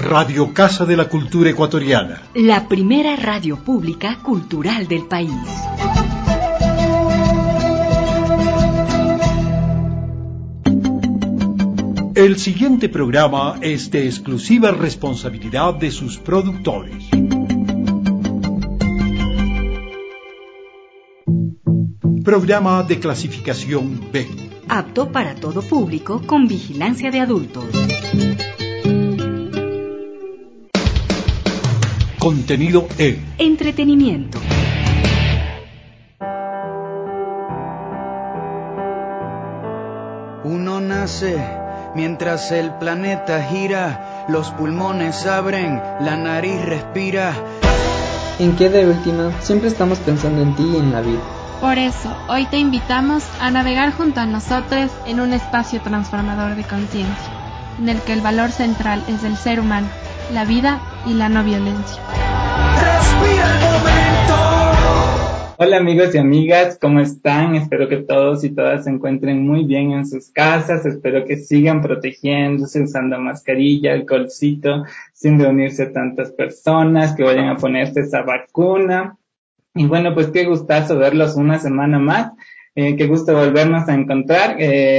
Radio Casa de la Cultura Ecuatoriana. La primera radio pública cultural del país. El siguiente programa es de exclusiva responsabilidad de sus productores. Programa de clasificación B. Apto para todo público con vigilancia de adultos. Contenido E. Entretenimiento. Uno nace mientras el planeta gira, los pulmones abren, la nariz respira. En qué de última, siempre estamos pensando en ti y en la vida. Por eso, hoy te invitamos a navegar junto a nosotros en un espacio transformador de conciencia, en el que el valor central es el ser humano, la vida y la no violencia. Respira el momento. Hola amigos y amigas, ¿cómo están? Espero que todos y todas se encuentren muy bien en sus casas, espero que sigan protegiéndose, usando mascarilla, alcoholcito, sin reunirse a tantas personas, que vayan a ponerse esa vacuna. Y bueno, pues qué gustazo verlos una semana más, qué gusto volvernos a encontrar.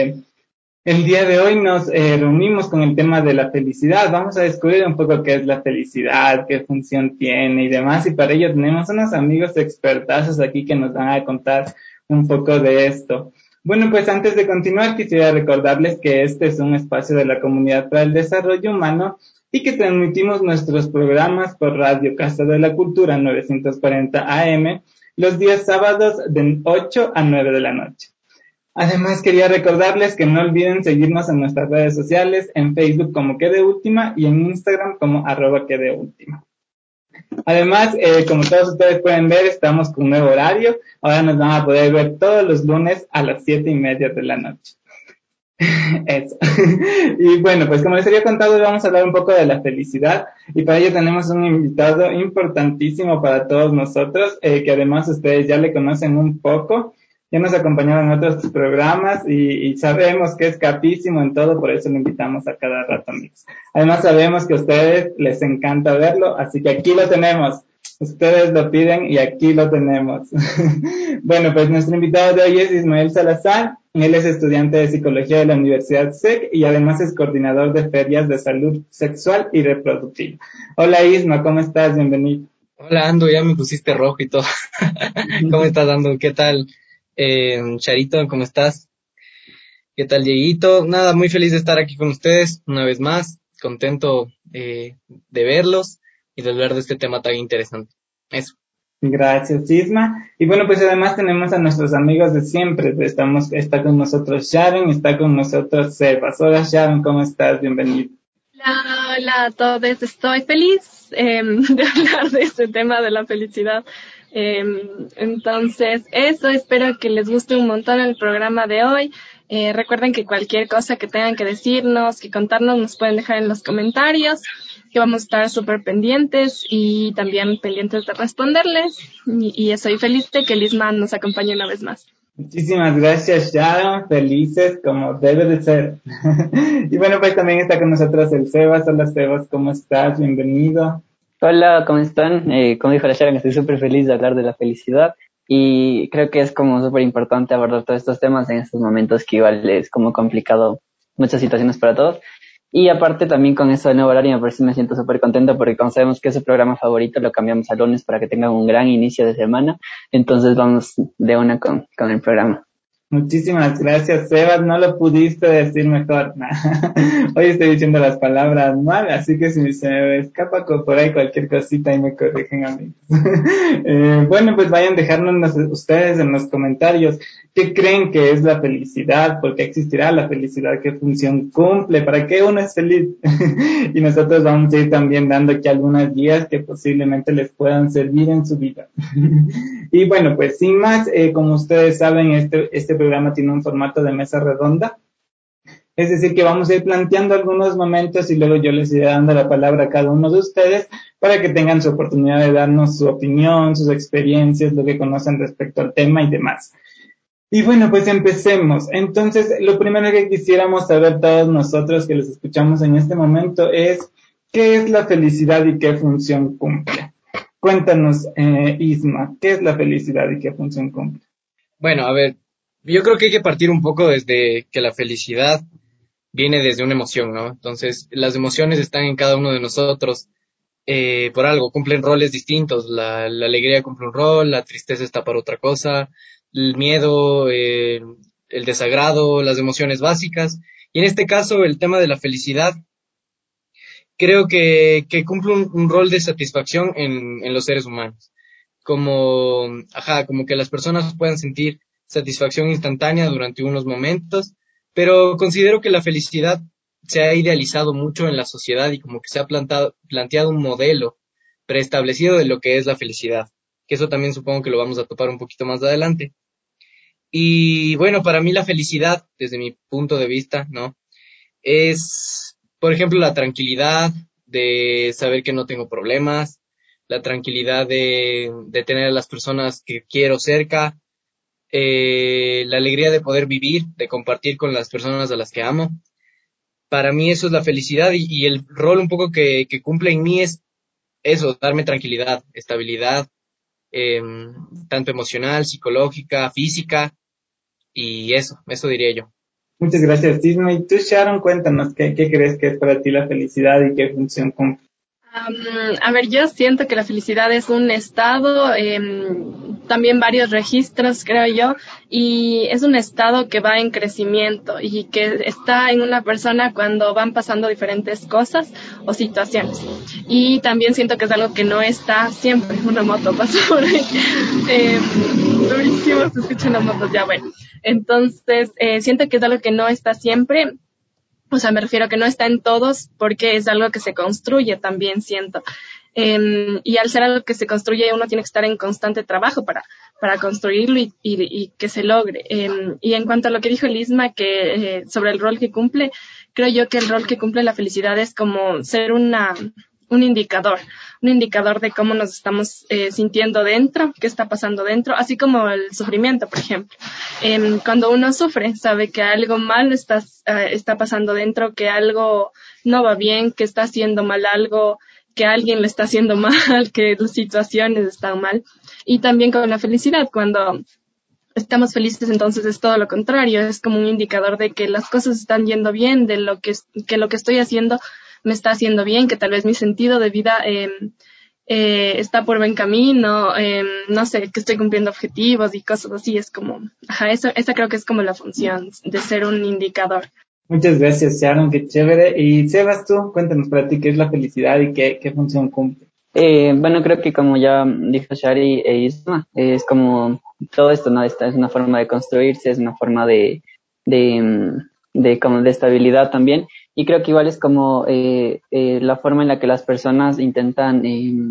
El día de hoy nos reunimos con el tema de la felicidad. Vamos a descubrir un poco qué es la felicidad, qué función tiene y demás. Y para ello tenemos unos amigos expertazos aquí que nos van a contar un poco de esto. Bueno, pues antes de continuar quisiera recordarles que este es un espacio de la Comunidad para el Desarrollo Humano y que transmitimos nuestros programas por Radio Casa de la Cultura 940 AM los días sábados de 8 a 9 de la noche. Además, quería recordarles que no olviden seguirnos en nuestras redes sociales, en Facebook como Que de Última y en Instagram como @QueDeUltima. Además, como todos ustedes pueden ver, estamos con un nuevo horario. Ahora nos van a poder ver todos los lunes a las 7:30 de la noche. Eso. Y bueno, pues como les había contado, hoy vamos a hablar un poco de la felicidad y para ello tenemos un invitado importantísimo para todos nosotros, que además ustedes ya le conocen un poco. Ya nos acompañaron en otros programas y sabemos que es capísimo en todo, por eso lo invitamos a cada rato, amigos. Además sabemos que a ustedes les encanta verlo, así que aquí lo tenemos. Ustedes lo piden y aquí lo tenemos. Bueno, pues nuestro invitado de hoy es Ismael Salazar. Él es estudiante de psicología de la Universidad SEC y además es coordinador de ferias de salud sexual y reproductiva. Hola Isma, ¿cómo estás? Bienvenido. Hola Ando, ya me pusiste rojo y todo. ¿Cómo estás, Ando? ¿Qué tal? Charito, ¿cómo estás? ¿Qué tal, Dieguito? Nada, muy feliz de estar aquí con ustedes una vez más, contento de verlos y de hablar de este tema tan interesante. Eso. Gracias, Isma. Y bueno, pues además tenemos a nuestros amigos de siempre. Está con nosotros Sharon, está con nosotros Sebas. Hola Sharon, ¿cómo estás? Bienvenido. Hola a todos, estoy feliz de hablar de este tema de la felicidad. Entonces, eso, espero que les guste un montón el programa de hoy. Recuerden que cualquier cosa que tengan que decirnos, que contarnos, nos pueden dejar en los comentarios, que vamos a estar súper pendientes y también pendientes de responderles. Y estoy feliz de que Lisman nos acompañe una vez más. Muchísimas gracias, Sharon. Felices como debe de ser. Y bueno, pues también está con nosotros el Sebas. Hola Sebas, ¿cómo estás? Bienvenido. Hola, ¿cómo están? Como dijo la Sharon, estoy súper feliz de hablar de la felicidad y creo que es como súper importante abordar todos estos temas en estos momentos que igual es como complicado, muchas situaciones para todos. Y aparte también con eso del nuevo horario me siento súper contento porque como sabemos que es su programa favorito, lo cambiamos a lunes para que tengan un gran inicio de semana. Entonces vamos de una con el programa. Muchísimas gracias, Sebas. No lo pudiste decir mejor. Hoy estoy diciendo las palabras mal, así que si se me escapa por ahí cualquier cosita y me corrigen, amigos. Bueno, pues vayan dejándonos ustedes en los comentarios qué creen que es la felicidad, por qué existirá la felicidad, qué función cumple, para qué uno es feliz. Y nosotros vamos a ir también dando aquí algunas guías que posiblemente les puedan servir en su vida. Y bueno, pues sin más, como ustedes saben, este programa tiene un formato de mesa redonda. Es decir, que vamos a ir planteando algunos momentos y luego yo les iré dando la palabra a cada uno de ustedes para que tengan su oportunidad de darnos su opinión, sus experiencias, lo que conocen respecto al tema y demás. Y bueno, pues empecemos. Entonces, lo primero que quisiéramos saber todos nosotros que los escuchamos en este momento es ¿Qué es la felicidad y qué función cumple? Cuéntanos, Isma, ¿qué es la felicidad y qué función cumple? Bueno, a ver, yo creo que hay que partir un poco desde que la felicidad viene desde una emoción, ¿no? Entonces, las emociones están en cada uno de nosotros por algo, cumplen roles distintos. La alegría cumple un rol, la tristeza está para otra cosa, el miedo, el desagrado, las emociones básicas. Y en este caso, el tema de la felicidad, creo que cumple un rol de satisfacción en los seres humanos. Como, como que las personas puedan sentir satisfacción instantánea durante unos momentos, pero considero que la felicidad se ha idealizado mucho en la sociedad y como que se ha planteado un modelo preestablecido de lo que es la felicidad, que eso también supongo que lo vamos a topar un poquito más adelante. Y bueno, para mí la felicidad, desde mi punto de vista, ¿no? Es, por ejemplo, la tranquilidad de saber que no tengo problemas, la tranquilidad de tener a las personas que quiero cerca, la alegría de poder vivir, de compartir con las personas a las que amo. Para mí eso es la felicidad y el rol un poco que cumple en mí es eso, darme tranquilidad, estabilidad, eh, tanto emocional, psicológica, física y eso diría yo. Muchas gracias, Isma. Y tú, Sharon, cuéntanos, ¿qué crees que es para ti la felicidad y qué función cumple? A ver, yo siento que la felicidad es un estado, también varios registros, creo yo, y es un estado que va en crecimiento y que está en una persona cuando van pasando diferentes cosas o situaciones. Y también siento que es algo que no está siempre. Una moto pasa por ahí. Durísimo, se escuchan las motos, ya bueno. Entonces, siento que es algo que no está siempre. O sea, me refiero a que no está en todos porque es algo que se construye también, siento. Y al ser algo que se construye, uno tiene que estar en constante trabajo para construirlo y que se logre. Y en cuanto a lo que dijo Lisma, que sobre el rol que cumple, creo yo que el rol que cumple la felicidad es como ser un indicador de cómo nos estamos sintiendo dentro, qué está pasando dentro, así como el sufrimiento, por ejemplo. Cuando uno sufre, sabe que algo mal está pasando dentro, que algo no va bien, que está haciendo mal algo, que alguien le está haciendo mal, que las situaciones están mal. Y también con la felicidad, cuando estamos felices, entonces es todo lo contrario, es como un indicador de que las cosas están yendo bien, de que lo que estoy haciendo me está haciendo bien, que tal vez mi sentido de vida está por buen camino, no sé, que estoy cumpliendo objetivos y cosas así. Es como, esa creo que es como la función de ser un indicador. Muchas gracias, Sharon, qué chévere. Y Sebas, tú, cuéntanos para ti qué es la felicidad y qué función cumple. Bueno, creo que como ya dijo Shari e Isma, es como todo esto, ¿no? Esta es una forma de construirse, es una forma como de estabilidad también. Y creo que igual es como la forma en la que las personas intentan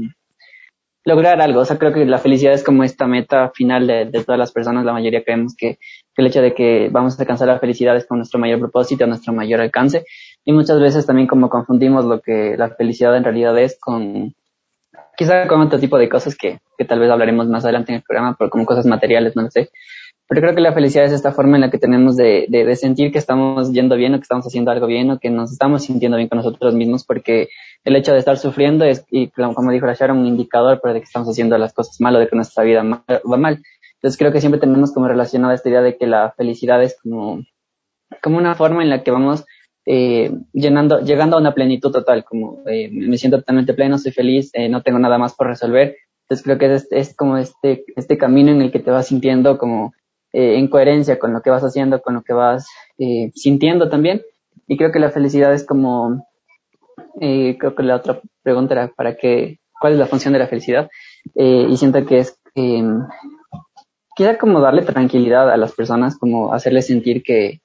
lograr algo. O sea, creo que la felicidad es como esta meta final de todas las personas. La mayoría creemos que el hecho de que vamos a alcanzar la felicidad es con nuestro mayor propósito, nuestro mayor alcance. Y muchas veces también como confundimos lo que la felicidad en realidad es quizá con otro tipo de cosas que tal vez hablaremos más adelante en el programa, pero como cosas materiales, no lo sé. Pero creo que la felicidad es esta forma en la que tenemos de sentir que estamos yendo bien o que estamos haciendo algo bien o que nos estamos sintiendo bien con nosotros mismos, porque el hecho de estar sufriendo es, y como dijo la Sharon, un indicador para de que estamos haciendo las cosas mal o de que nuestra vida va mal. Entonces creo que siempre tenemos como relacionada esta idea de que la felicidad es como una forma en la que vamos llegando a una plenitud total, como me siento totalmente pleno, soy feliz, no tengo nada más por resolver. Entonces creo que es como este camino en el que te vas sintiendo como en coherencia con lo que vas haciendo, con lo que vas sintiendo también. Y creo que la felicidad es como, creo que la otra pregunta era ¿cuál es la función de la felicidad? Y siento que es quizá como darle tranquilidad a las personas, como hacerles sentir que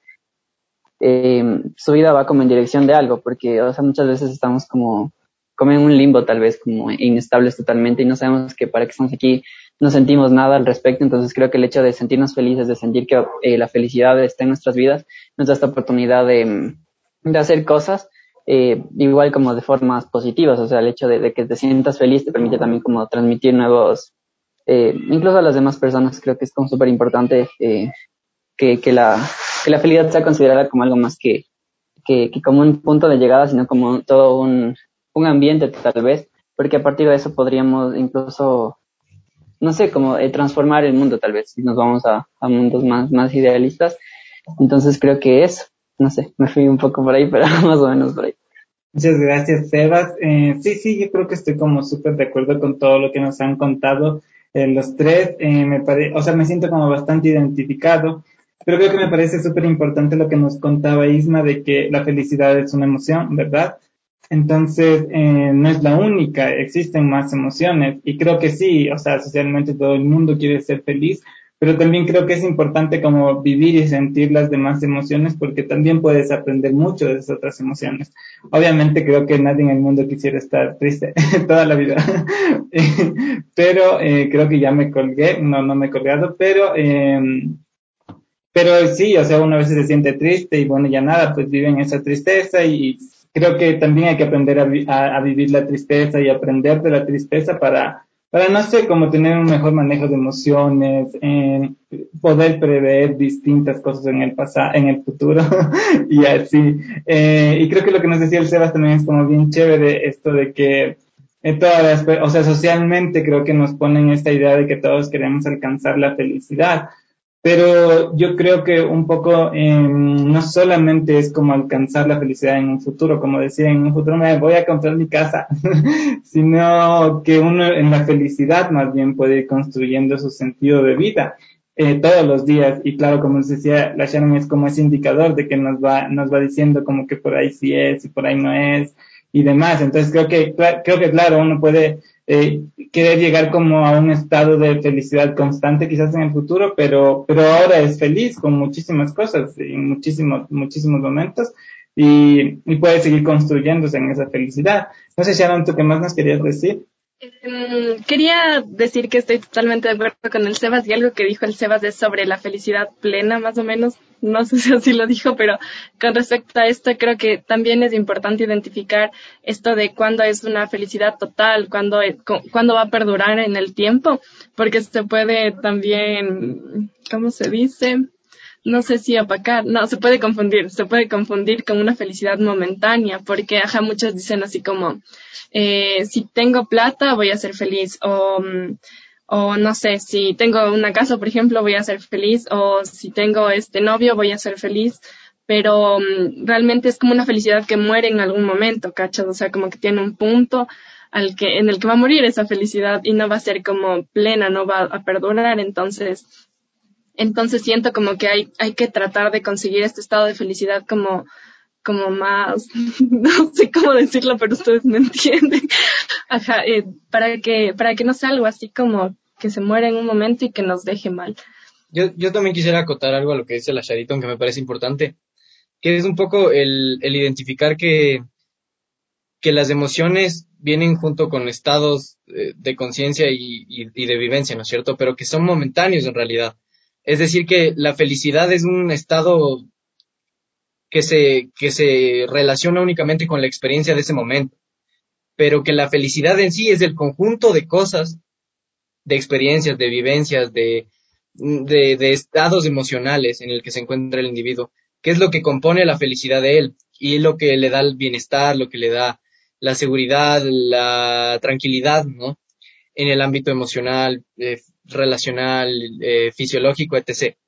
su vida va como en dirección de algo, porque o sea, muchas veces estamos como en un limbo, tal vez como inestables totalmente, y no sabemos que para qué estamos aquí, no sentimos nada al respecto. Entonces creo que el hecho de sentirnos felices, de sentir que la felicidad está en nuestras vidas, nos da esta oportunidad de hacer cosas igual como de formas positivas. O sea, el hecho de que te sientas feliz te permite también como transmitir nuevos, incluso a las demás personas. Creo que es como súper importante que la felicidad sea considerada como algo más que como un punto de llegada, sino como todo un ambiente tal vez, porque a partir de eso podríamos incluso, no sé, como transformar el mundo tal vez, si nos vamos a mundos más idealistas. Entonces creo que eso, no sé, me fui un poco por ahí, pero más o menos por ahí. Muchas gracias, Sebas. Sí, yo creo que estoy como súper de acuerdo con todo lo que nos han contado los tres. O sea, me siento como bastante identificado, pero creo que me parece súper importante lo que nos contaba Isma de que la felicidad es una emoción, ¿verdad? Entonces, no es la única, existen más emociones y creo que sí, o sea, socialmente todo el mundo quiere ser feliz, pero también creo que es importante como vivir y sentir las demás emociones porque también puedes aprender mucho de esas otras emociones. Obviamente creo que nadie en el mundo quisiera estar triste toda la vida, pero creo que ya me colgué, no me he colgado, pero sí, o sea, uno a veces se siente triste y bueno, ya nada, pues viven esa tristeza y creo que también hay que aprender a vivir la tristeza y aprender de la tristeza para no sé, como tener un mejor manejo de emociones, poder prever distintas cosas en el pasado, en el futuro y así. Y creo que lo que nos decía el Sebas también es como bien chévere esto de que o sea, socialmente creo que nos ponen esta idea de que todos queremos alcanzar la felicidad. Pero yo creo que un poco no solamente es como alcanzar la felicidad en un futuro, como decía, en un futuro me voy a comprar mi casa, sino que uno en la felicidad más bien puede ir construyendo su sentido de vida todos los días. Y claro, como les decía, la Sharon es como ese indicador de que nos va diciendo como que por ahí sí es y por ahí no es y demás. Entonces creo que claro, uno puede querer llegar como a un estado de felicidad constante quizás en el futuro, pero ahora es feliz con muchísimas cosas, en muchísimos momentos y puede seguir construyéndose en esa felicidad. No sé, Sharon, ¿tú qué más nos querías decir? Quería decir que estoy totalmente de acuerdo con el Sebas y algo que dijo el Sebas es sobre la felicidad plena, más o menos. No sé si así lo dijo, pero con respecto a esto creo que también es importante identificar esto de cuándo es una felicidad total, cuándo va a perdurar en el tiempo, porque se puede también, ¿cómo se dice? No sé si opacar, no, se puede confundir con una felicidad momentánea, porque muchos dicen así como, si tengo plata voy a ser feliz, o no sé, si tengo una casa, por ejemplo, voy a ser feliz, o si tengo este novio voy a ser feliz, pero realmente es como una felicidad que muere en algún momento, ¿cachas? O sea, como que tiene un punto en el que va a morir esa felicidad y no va a ser como plena, no va a perdurar, entonces siento como que hay que tratar de conseguir este estado de felicidad como más, no sé cómo decirlo, pero ustedes me entienden. Ajá, para que no sea algo así como que se muera en un momento y que nos deje mal. Yo también quisiera acotar algo a lo que dice la Shariton, que me parece importante, que es un poco el identificar que las emociones vienen junto con estados de conciencia y de vivencia, ¿no es cierto? Pero que son momentáneos en realidad. Es decir, que la felicidad es un estado que se relaciona únicamente con la experiencia de ese momento, pero que la felicidad en sí es el conjunto de cosas, de experiencias, de vivencias, de estados emocionales en el que se encuentra el individuo, que es lo que compone la felicidad de él y lo que le da el bienestar, lo que le da la seguridad, la tranquilidad, ¿no? En el ámbito emocional, relacional, fisiológico, etc.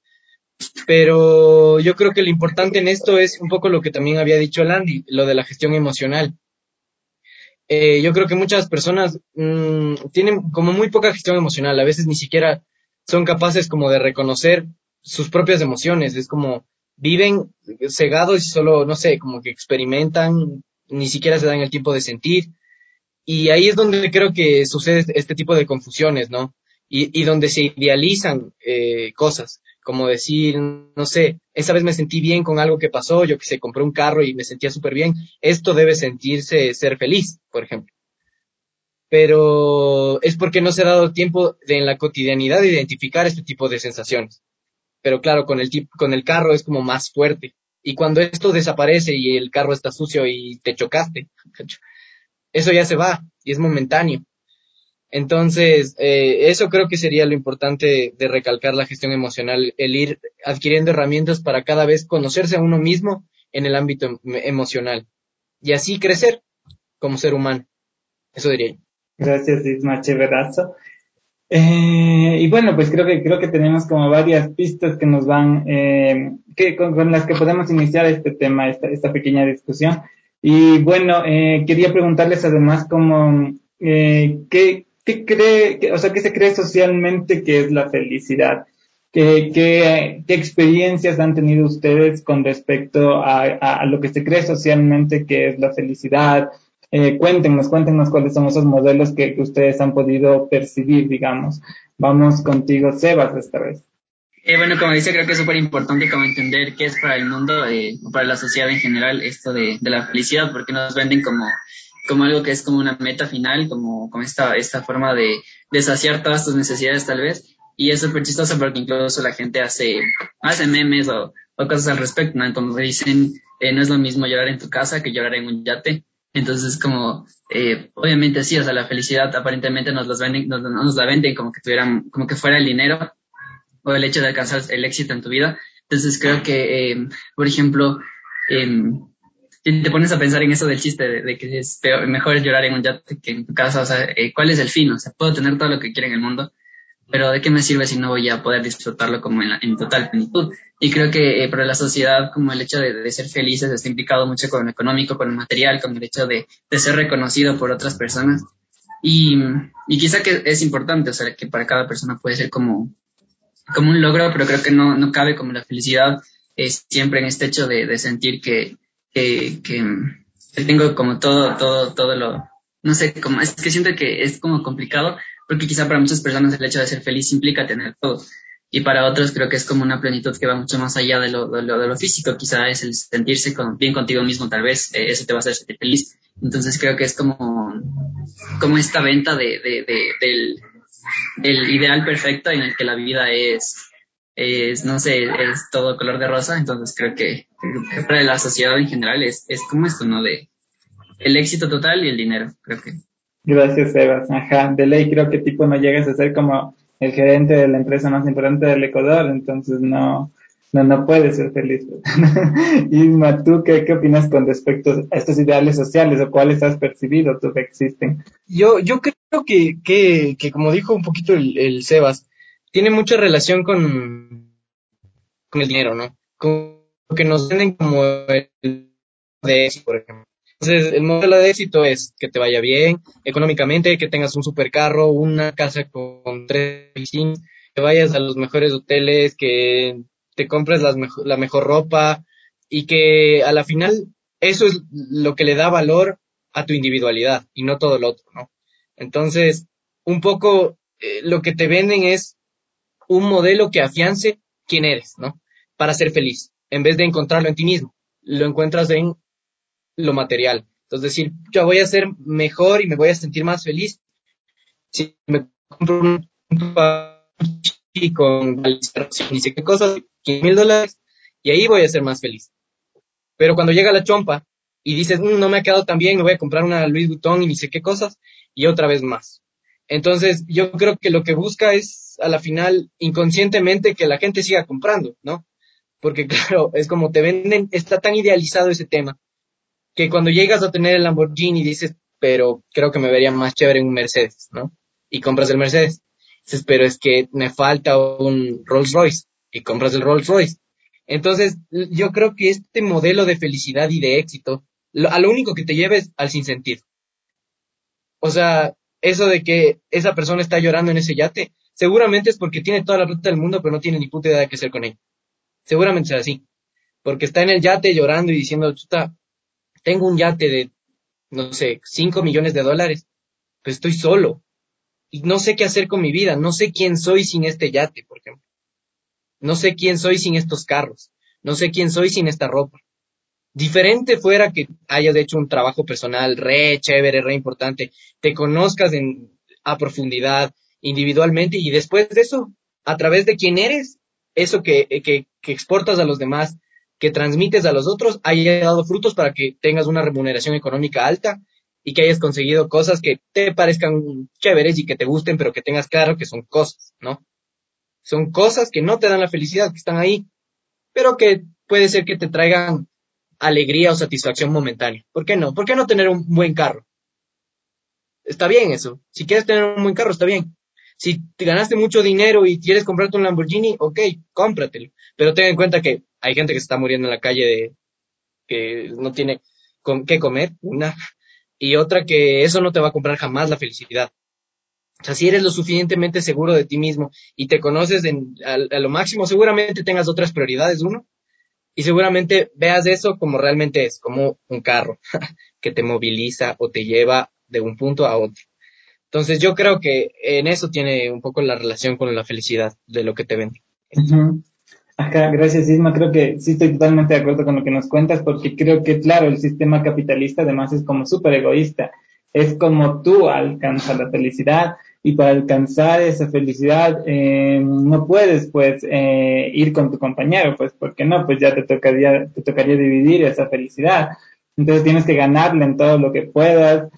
Pero yo creo que lo importante en esto es un poco lo que también había dicho Landy, lo de la gestión emocional. Yo creo que muchas personas tienen como muy poca gestión emocional, a veces ni siquiera son capaces como de reconocer sus propias emociones, es como viven cegados y solo, no sé, como que experimentan, ni siquiera se dan el tiempo de sentir, y ahí es donde creo que sucede este tipo de confusiones, ¿no? Y donde se idealizan cosas, como decir, no sé, esa vez me sentí bien con algo que pasó, yo que sé, compré un carro y me sentía súper bien, esto debe sentirse ser feliz, por ejemplo. Pero es porque no se ha dado tiempo en la cotidianidad de identificar este tipo de sensaciones. Pero claro, con el carro es como más fuerte. Y cuando esto desaparece y el carro está sucio y te chocaste, eso ya se va y es momentáneo. Entonces, eso creo que sería lo importante de recalcar la gestión emocional, el ir adquiriendo herramientas para cada vez conocerse a uno mismo en el ámbito emocional y así crecer. como ser humano. Eso diría yo. Gracias, Isma, chéverazo. Y bueno, pues creo que tenemos como varias pistas que nos van, con las que podemos iniciar este tema, esta pequeña discusión. Y bueno, quería preguntarles además como, o sea, qué se cree socialmente que es la felicidad? ¿Qué experiencias han tenido ustedes con respecto a lo que se cree socialmente que es la felicidad? Cuéntenos cuáles son esos modelos que ustedes han podido percibir, digamos. Vamos contigo, Sebas, esta vez. Bueno, como dice, creo que es súper importante como entender qué es para el mundo o para la sociedad en general esto de la felicidad, porque nos venden como algo que es como una meta final, como esta forma de saciar todas tus necesidades tal vez. Y es súper chistoso porque incluso la gente hace memes o cosas al respecto, ¿no? Como dicen, no es lo mismo llorar en tu casa que llorar en un yate. Entonces, obviamente sí, o sea, la felicidad aparentemente nos la venden como que como que fuera el dinero o el hecho de alcanzar el éxito en tu vida. Entonces creo que, por ejemplo, si te pones a pensar en eso del chiste de que es mejor llorar en un yate que en tu casa, o sea, ¿cuál es el fin? O sea, puedo tener todo lo que quiera en el mundo, pero ¿de qué me sirve si no voy a poder disfrutarlo como en total plenitud? Y creo que para la sociedad, como el hecho de ser felices está implicado mucho con lo económico, con lo material, con el hecho de ser reconocido por otras personas. Y quizá que es importante, o sea, que para cada persona puede ser como un logro, pero creo que no cabe como la felicidad siempre en este hecho de sentir que tengo como todo no sé, como es que siento que es como complicado, porque quizá para muchas personas el hecho de ser feliz implica tener todo. Y para otros creo que es como una plenitud que va mucho más allá de lo físico, quizá es el sentirse bien contigo mismo, tal vez, eso te va a hacer sentir feliz. Entonces creo que es como esta venta del ideal perfecto en el que la vida no sé, es todo color de rosa. Entonces creo que para la sociedad en general es como esto, ¿no? De el éxito total y el dinero, creo que. Gracias, Sebas. Ajá, de ley creo que tipo no llegas a ser como el gerente de la empresa más importante del Ecuador, entonces no puedes ser feliz. Isma, ¿tú qué opinas con respecto a estos ideales sociales o cuáles has percibido tú que existen? Yo creo que como dijo un poquito el Sebas, tiene mucha relación con el dinero, ¿no? Con lo que nos venden como el de éxito, por ejemplo. Entonces, el modelo de éxito es que te vaya bien económicamente, que tengas un supercarro, una casa con 3 piscinas, que vayas a los mejores hoteles, que te compres la mejor ropa y que a la final eso es lo que le da valor a tu individualidad y no todo lo otro, ¿no? Entonces, un poco lo que te venden es un modelo que afiance quién eres, ¿no? Para ser feliz, en vez de encontrarlo en ti mismo, lo encuentras en lo material. Entonces, decir, yo voy a ser mejor y me voy a sentir más feliz si me compro un y con ni sé qué cosas, $15,000, y ahí voy a ser más feliz. Pero cuando llega la chompa y dices, no me ha quedado tan bien, me voy a comprar una Louis Vuitton y ni sé qué cosas, y otra vez más. Entonces, yo creo que lo que busca es, a la final, inconscientemente, que la gente siga comprando, ¿no? Porque, claro, es como te venden, está tan idealizado ese tema, que cuando llegas a tener el Lamborghini dices, pero creo que me vería más chévere un Mercedes, ¿no? Y compras el Mercedes. Dices, pero es que me falta un Rolls Royce, y compras el Rolls Royce. Entonces, yo creo que este modelo de felicidad y de éxito, a lo único que te lleva es al sinsentido. O sea, eso de que esa persona está llorando en ese yate, seguramente es porque tiene toda la plata del mundo, pero no tiene ni puta idea de qué hacer con ella. Seguramente es así. Porque está en el yate llorando y diciendo, chuta, tengo un yate de, no sé, $5 millones, pero estoy solo. Y no sé qué hacer con mi vida. No sé quién soy sin este yate, por ejemplo. No sé quién soy sin estos carros. No sé quién soy sin esta ropa. Diferente fuera que hayas hecho un trabajo personal re chévere, re importante, te conozcas a profundidad, individualmente, y después de eso, a través de quién eres, eso que exportas a los demás, que transmites a los otros, haya dado frutos para que tengas una remuneración económica alta y que hayas conseguido cosas que te parezcan chéveres y que te gusten, pero que tengas claro que son cosas, ¿no? Son cosas que no te dan la felicidad, que están ahí, pero que puede ser que te traigan alegría o satisfacción momentánea. ¿Por qué no? ¿Por qué no tener un buen carro? Está bien eso. Si quieres tener un buen carro, está bien. Si te ganaste mucho dinero y quieres comprarte un Lamborghini, ok, cómpratelo. Pero ten en cuenta que hay gente que se está muriendo en la calle que no tiene qué comer, una, y otra que eso no te va a comprar jamás la felicidad. O sea, si eres lo suficientemente seguro de ti mismo y te conoces a lo máximo, seguramente tengas otras prioridades, uno, y seguramente veas eso como realmente es, como un carro que te moviliza o te lleva de un punto a otro. Entonces yo creo que en eso tiene un poco la relación con la felicidad de lo que te venden. Ujú. Acá, gracias Isma, creo que sí estoy totalmente de acuerdo con lo que nos cuentas, porque creo que, claro, el sistema capitalista además es como súper egoísta, es como tú alcanzas la felicidad y para alcanzar esa felicidad no puedes pues ir con tu compañero, pues porque no, pues ya te tocaría dividir esa felicidad, entonces tienes que ganarle en todo lo que puedas.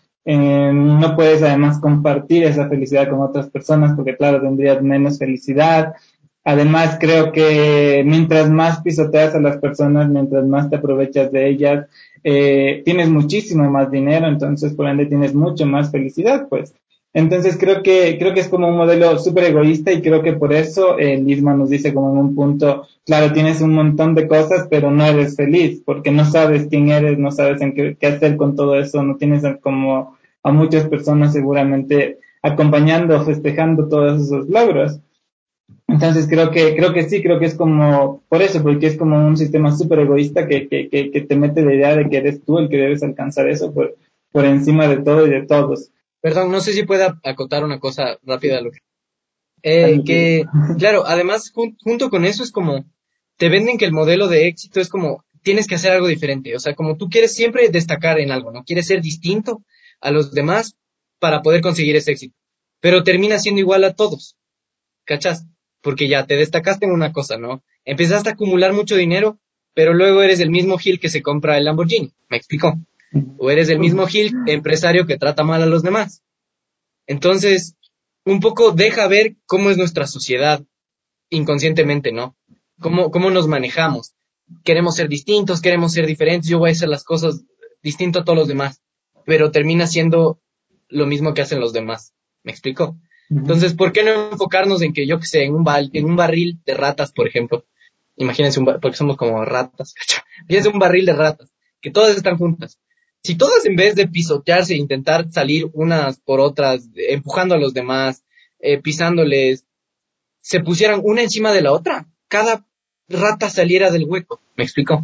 No puedes además compartir esa felicidad con otras personas porque claro, tendrías menos felicidad. Además, creo que mientras más pisoteas a las personas, mientras más te aprovechas de ellas, tienes muchísimo más dinero, entonces por ende tienes mucho más felicidad, pues. Entonces creo que es como un modelo súper egoísta y creo que por eso Lisma nos dice como en un punto, claro, tienes un montón de cosas, pero no eres feliz, porque no sabes quién eres, no sabes en qué hacer con todo eso, no tienes como a muchas personas seguramente acompañando, festejando todos esos logros. Entonces creo que sí, creo que es como, por eso, porque es como un sistema súper egoísta que te mete la idea de que eres tú el que debes alcanzar eso por encima de todo y de todos. Perdón, no sé si pueda acotar una cosa rápida a lo Tranquilo. que, claro, además junto con eso es como, te venden que el modelo de éxito es como, tienes que hacer algo diferente, o sea, como tú quieres siempre destacar en algo, ¿no? Quieres ser distinto a los demás para poder conseguir ese éxito, pero termina siendo igual a todos, ¿cachas? Porque ya te destacaste en una cosa, ¿no? Empezaste a acumular mucho dinero, pero luego eres el mismo Gil que se compra el Lamborghini, ¿me explicó? O eres el mismo Gil empresario que trata mal a los demás. Entonces, un poco deja ver cómo es nuestra sociedad inconscientemente, ¿no? Cómo nos manejamos. Queremos ser distintos, queremos ser diferentes, yo voy a hacer las cosas distinto a todos los demás, pero termina siendo lo mismo que hacen los demás. ¿Me explico? Entonces, ¿por qué no enfocarnos en que, yo que sé, en un barril de ratas, por ejemplo? Imagínense, porque somos como ratas, ¿cacha? Fíjense un barril de ratas, que todas están juntas. Si todas en vez de pisotearse e intentar salir unas por otras, empujando a los demás, pisándoles, se pusieran una encima de la otra, cada rata saliera del hueco. ¿Me explico?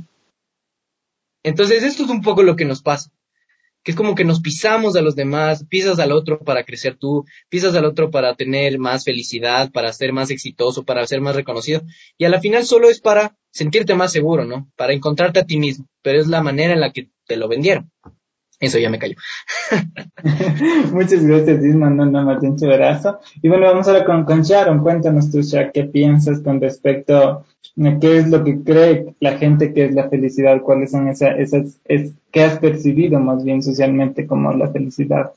Entonces, esto es un poco lo que nos pasa, que es como que nos pisamos a los demás, pisas al otro para crecer tú, pisas al otro para tener más felicidad, para ser más exitoso, para ser más reconocido, y a la final solo es para sentirte más seguro, ¿no? Para encontrarte a ti mismo, pero es la manera en la que te lo vendieron. Eso ya me cayó. Muchas gracias, Isma, no, nada más un chéverazo. Y bueno, vamos ahora con Sharon. Cuéntanos tú, Sharon, qué piensas con respecto a qué es lo que cree la gente que es la felicidad, cuáles son qué has percibido más bien socialmente como la felicidad.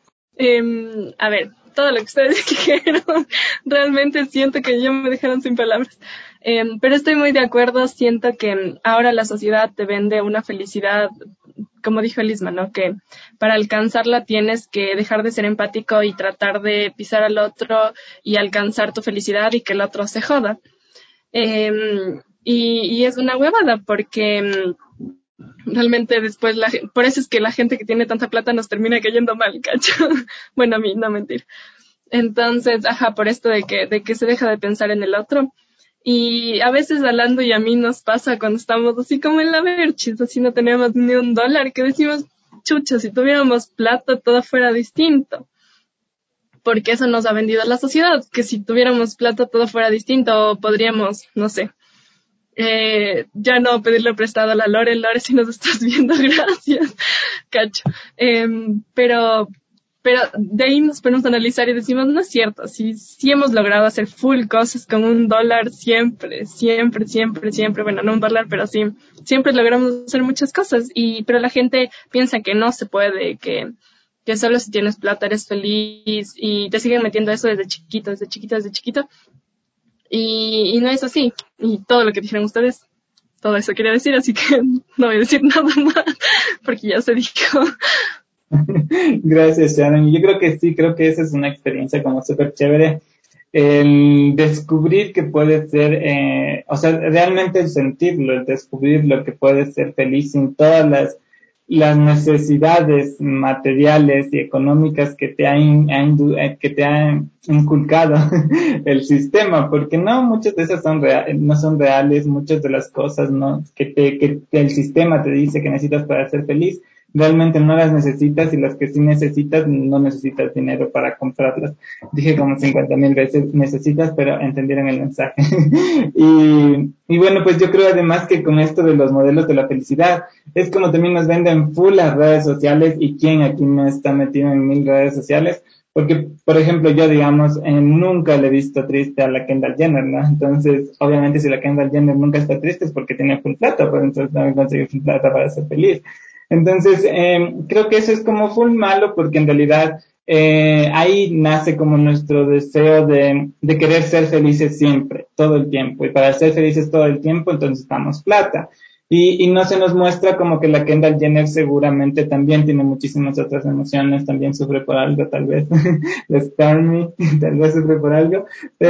A ver, todo lo que ustedes dijeron, realmente siento que ya me dejaron sin palabras. Pero estoy muy de acuerdo, siento que ahora la sociedad te vende una felicidad, como dijo Elisma, ¿no? Que para alcanzarla tienes que dejar de ser empático y tratar de pisar al otro y alcanzar tu felicidad y que el otro se joda. Y es una huevada porque realmente después por eso es que la gente que tiene tanta plata nos termina cayendo mal, ¿cacho? Bueno, a mí, no mentir. Entonces, por esto de que se deja de pensar en el otro. Y a veces a Lando y a mí nos pasa cuando estamos así como en la Verchis, así no tenemos ni $1, que decimos, chucha, si tuviéramos plata todo fuera distinto. Porque eso nos ha vendido la sociedad, que si tuviéramos plata todo fuera distinto, podríamos, no sé, ya no pedirle prestado a la Lore, si nos estás viendo, gracias, cacho. Pero de ahí nos ponemos a analizar y decimos, no es cierto, sí hemos logrado hacer full cosas con $1 siempre, bueno, no $1, pero sí, siempre logramos hacer muchas cosas, pero la gente piensa que no se puede, que solo si tienes plata eres feliz y te siguen metiendo eso desde chiquito, y no es así, y todo lo que dijeron ustedes, todo eso quería decir, así que no voy a decir nada más porque ya se dijo. Gracias, Sharon. Yo creo que sí, creo que esa es una experiencia como súper chévere. El descubrir que puede ser, o sea, realmente el sentirlo, el descubrir lo que puede ser feliz sin todas las necesidades materiales y económicas que te que te ha inculcado el sistema, porque no, muchas de esas no son reales, muchas de las cosas no, que el sistema te dice que necesitas para ser feliz, realmente no las necesitas, y las que sí necesitas, no necesitas dinero para comprarlas. Dije como 50,000 veces necesitas, pero entendieron el mensaje. y bueno, pues yo creo además que con esto de los modelos de la felicidad, es como también nos venden full las redes sociales, y quién aquí no está metido en 1000 redes sociales, porque, por ejemplo, yo, digamos, nunca le he visto triste a la Kendall Jenner, ¿no? Entonces, obviamente, si la Kendall Jenner nunca está triste es porque tiene full plata, pues entonces también conseguir full plata para ser feliz. Entonces, creo que eso es como full malo, porque en realidad ahí nace como nuestro deseo de querer ser felices siempre, todo el tiempo. Y para ser felices todo el tiempo, entonces damos plata. Y no se nos muestra como que la Kendall Jenner seguramente también tiene muchísimas otras emociones, también sufre por algo, tal vez. La Stormy tal vez sufre por algo,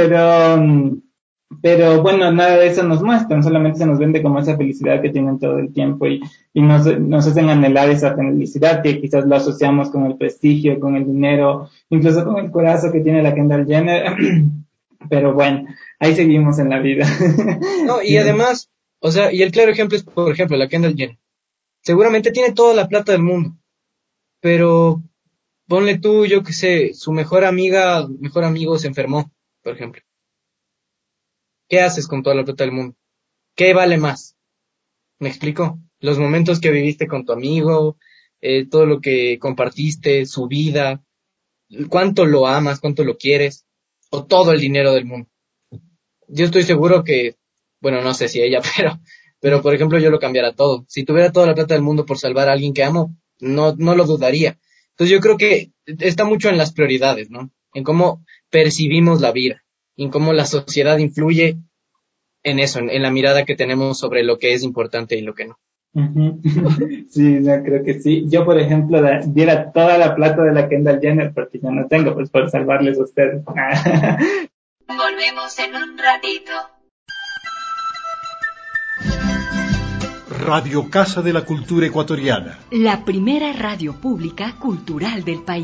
pero bueno, nada de eso nos muestran, solamente se nos vende como esa felicidad que tienen todo el tiempo, y nos hacen anhelar esa felicidad, que quizás lo asociamos con el prestigio, con el dinero, incluso con el corazón que tiene la Kendall Jenner. Pero bueno, ahí seguimos en la vida. No, y además, o sea, y el claro ejemplo es, por ejemplo, la Kendall Jenner. Seguramente tiene toda la plata del mundo, pero ponle tú, yo qué sé, su mejor amigo se enfermó, por ejemplo. ¿Qué haces con toda la plata del mundo? ¿Qué vale más? ¿Me explico? Los momentos que viviste con tu amigo, todo lo que compartiste, su vida, cuánto lo amas, cuánto lo quieres, o todo el dinero del mundo. Yo estoy seguro que, bueno, no sé si ella, pero por ejemplo yo lo cambiara todo. Si tuviera toda la plata del mundo por salvar a alguien que amo, no lo dudaría. Entonces yo creo que está mucho en las prioridades, ¿no? En cómo percibimos la vida, en cómo la sociedad influye en eso, en la mirada que tenemos sobre lo que es importante y lo que no. Sí, no, creo que sí. Yo, por ejemplo, diera toda la plata de la Kendall Jenner, porque yo no tengo, pues, por salvarles a ustedes. Volvemos en un ratito. Radio Casa de la Cultura Ecuatoriana. La primera radio pública cultural del país.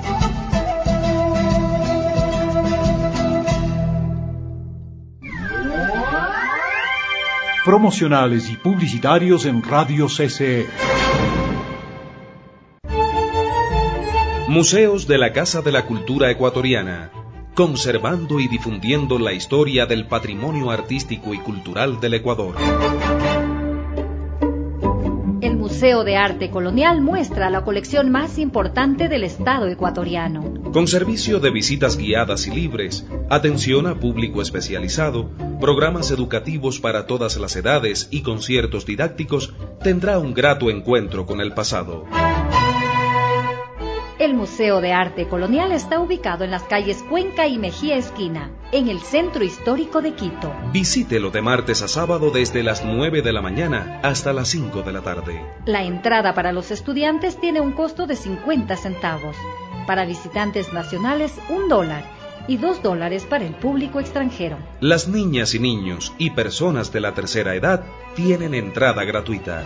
Promocionales y publicitarios en Radio CCE. Museos de la Casa de la Cultura Ecuatoriana, conservando y difundiendo la historia del patrimonio artístico y cultural del Ecuador. El Museo de Arte Colonial muestra la colección más importante del Estado ecuatoriano. Con servicio de visitas guiadas y libres, atención a público especializado, programas educativos para todas las edades y conciertos didácticos, tendrá un grato encuentro con el pasado. El Museo de Arte Colonial está ubicado en las calles Cuenca y Mejía Esquina, en el centro histórico de Quito. Visítelo de martes a sábado desde las 9 de la mañana hasta las 5 de la tarde. La entrada para los estudiantes tiene un costo de 50 centavos. Para visitantes nacionales, $1 y $2 para el público extranjero. Las niñas y niños y personas de la tercera edad tienen entrada gratuita.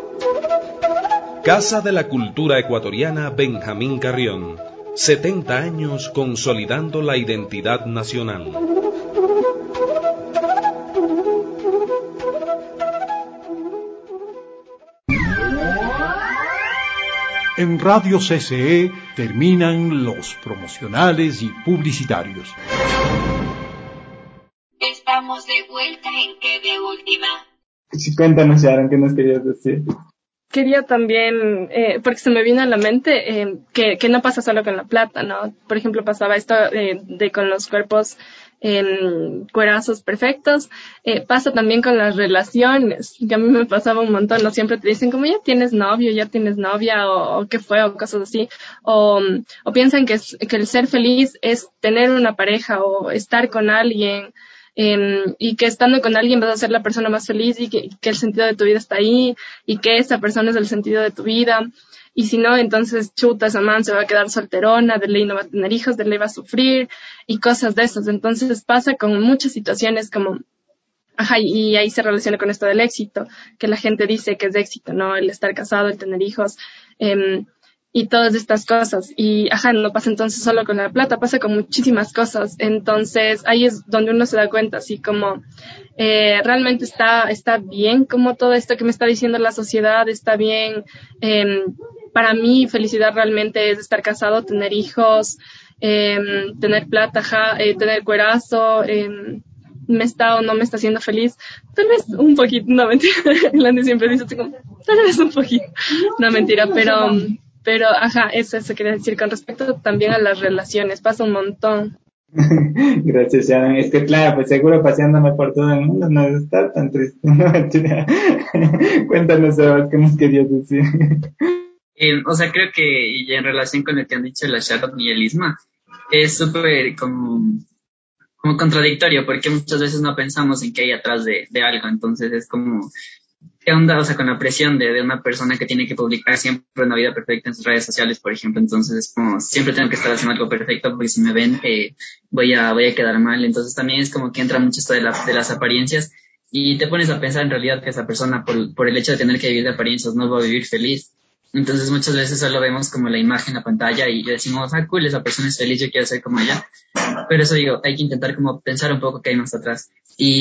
Casa de la Cultura Ecuatoriana Benjamín Carrión. 70 años consolidando la identidad nacional. En Radio CCE terminan los promocionales y publicitarios. Estamos de vuelta en Que de Última. Sí, cuéntanos, Sharon, ¿qué nos querías decir? Quería también, porque se me vino a la mente, que no pasa solo con la plata, ¿no? Por ejemplo, pasaba esto de con los cuerpos cuerazos perfectos, pasa también con las relaciones, que a mí me pasaba un montón, ¿no? Siempre te dicen como ya tienes novio, ya tienes novia, o qué fue, o cosas así, o piensan que el ser feliz es tener una pareja o estar con alguien, y que estando con alguien vas a ser la persona más feliz y que el sentido de tu vida está ahí y que esa persona es el sentido de tu vida. Y si no, entonces chuta, esa man se va a quedar solterona, de ley no va a tener hijos, de ley va a sufrir y cosas de esas. Entonces pasa con muchas situaciones como, ajá, y ahí se relaciona con esto del éxito, que la gente dice que es de éxito, ¿no? El estar casado, el tener hijos, y todas estas cosas. Y, ajá, no pasa entonces solo con la plata, pasa con muchísimas cosas. Entonces ahí es donde uno se da cuenta, así como, realmente está bien como todo esto que me está diciendo la sociedad, está bien. Para mí, felicidad realmente es estar casado, tener hijos, tener plata, ajá, tener cuerazo, me está o no me está haciendo feliz. Tal vez un poquito, no mentira. Landy siempre dice así como, tal vez un poquito, no mentira, pero ajá, eso quería decir con respecto también a las relaciones, pasa un montón. Gracias, Sharon. Es que claro, pues seguro paseándome por todo el mundo no debe estar tan triste. No, mentira. Cuéntanos, Sebas, ¿qué nos querías decir? O sea, creo que y en relación con lo que han dicho la Sharon y el Isma, es súper como contradictorio, porque muchas veces no pensamos en qué hay atrás de algo. Entonces es como, ¿qué onda? O sea, con la presión de una persona que tiene que publicar siempre una vida perfecta en sus redes sociales, por ejemplo. Entonces es como, siempre tengo que estar haciendo algo perfecto porque si me ven, voy a quedar mal. Entonces también es como que entra mucho esto de las apariencias y te pones a pensar en realidad que esa persona por el hecho de tener que vivir de apariencias no va a vivir feliz. Entonces muchas veces solo vemos como la imagen en la pantalla y decimos, ah, cool, esa persona es feliz, yo quiero ser como ella. Pero eso digo, hay que intentar como pensar un poco qué hay más atrás.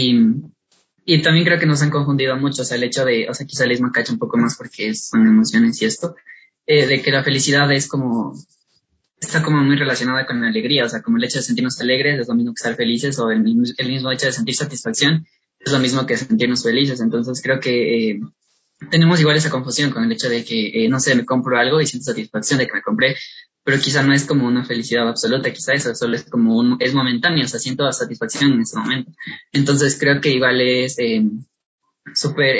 Y también creo que nos han confundido mucho, o sea, el hecho de, o sea, quizá les cacha un poco más porque son emociones y esto, de que la felicidad es como, está como muy relacionada con la alegría, o sea, como el hecho de sentirnos alegres es lo mismo que estar felices, o el mismo hecho de sentir satisfacción es lo mismo que sentirnos felices. Entonces creo que tenemos igual esa confusión con el hecho de que, no sé, me compro algo y siento satisfacción de que me compré, pero quizá no es como una felicidad absoluta, quizá eso solo es como es momentáneo, o sea, siento satisfacción en ese momento. Entonces creo que igual es súper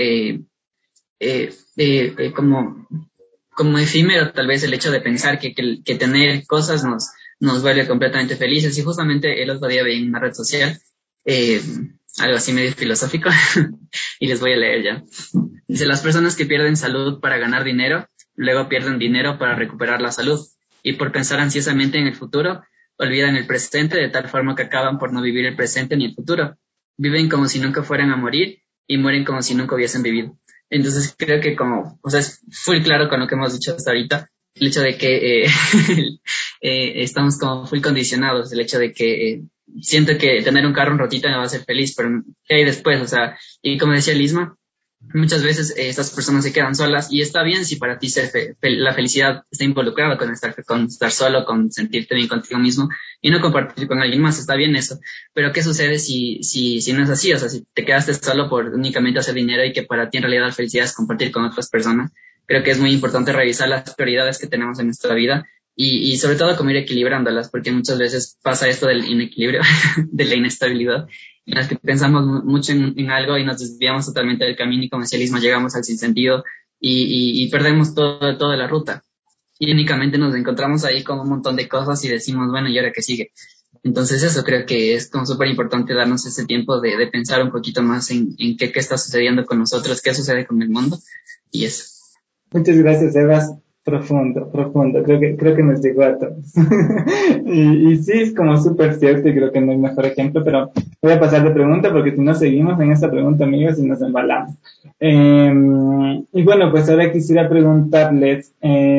como efímero tal vez el hecho de pensar que tener cosas nos vuelve completamente felices. Y justamente el otro día vi en una red social eh, algo así medio filosófico y les voy a leer ya. Dice, las personas que pierden salud para ganar dinero, luego pierden dinero para recuperar la salud. Y por pensar ansiosamente en el futuro, olvidan el presente de tal forma que acaban por no vivir el presente ni el futuro. Viven como si nunca fueran a morir y mueren como si nunca hubiesen vivido. Entonces creo que como, o sea, es full claro con lo que hemos dicho hasta ahorita, el hecho de que estamos como full condicionados, el hecho de que siento que tener un carro, un rotito me va a hacer feliz, pero ¿qué hay después? O sea, y como decía Lisma, muchas veces estas personas se quedan solas y está bien si para ti la felicidad está involucrada con estar solo, con sentirte bien contigo mismo y no compartir con alguien más, está bien eso. Pero ¿qué sucede si no es así? O sea, si te quedaste solo por únicamente hacer dinero y que para ti en realidad la felicidad es compartir con otras personas. Creo que es muy importante revisar las prioridades que tenemos en nuestra vida y sobre todo como ir equilibrándolas, porque muchas veces pasa esto del inequilibrio, de la inestabilidad, en las que pensamos mucho en algo y nos desviamos totalmente del camino y como decía Lisma, llegamos al sinsentido y perdemos toda la ruta. Y únicamente nos encontramos ahí con un montón de cosas y decimos, bueno, ¿y ahora qué sigue? Entonces eso creo que es como súper importante darnos ese tiempo de pensar un poquito más en qué está sucediendo con nosotros, qué sucede con el mundo y eso. Muchas gracias, Sebas. Profundo. Creo que nos llegó a todos. y sí, es como súper cierto y creo que no hay mejor ejemplo, pero voy a pasar de pregunta porque si no seguimos en esta pregunta, amigos, y nos embalamos. Y bueno, pues ahora quisiera preguntarles,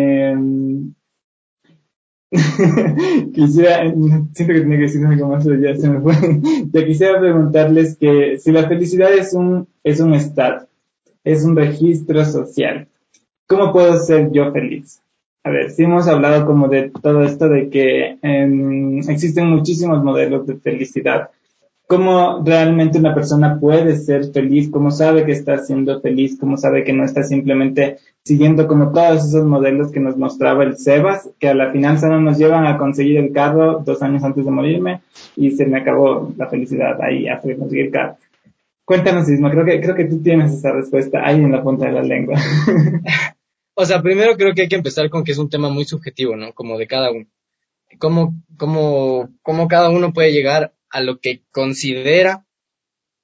siento que tenía que decir algo más, pero ya se me fue. Ya quisiera preguntarles que si la felicidad es un estado, es un registro social, ¿cómo puedo ser yo feliz? A ver, sí hemos hablado como de todo esto de que existen muchísimos modelos de felicidad. ¿Cómo realmente una persona puede ser feliz? ¿Cómo sabe que está siendo feliz? ¿Cómo sabe que no está simplemente siguiendo como todos esos modelos que nos mostraba el Sebas, que a la final solo nos llevan a conseguir el carro 2 años antes de morirme y se me acabó la felicidad ahí hasta conseguir el carro? Cuéntanos, Isma, creo que tú tienes esa respuesta ahí en la punta de la lengua. O sea, primero creo que hay que empezar con que es un tema muy subjetivo, ¿no? Como de cada uno. Cómo cada uno puede llegar a lo que considera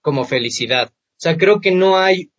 como felicidad. O sea, creo que no hay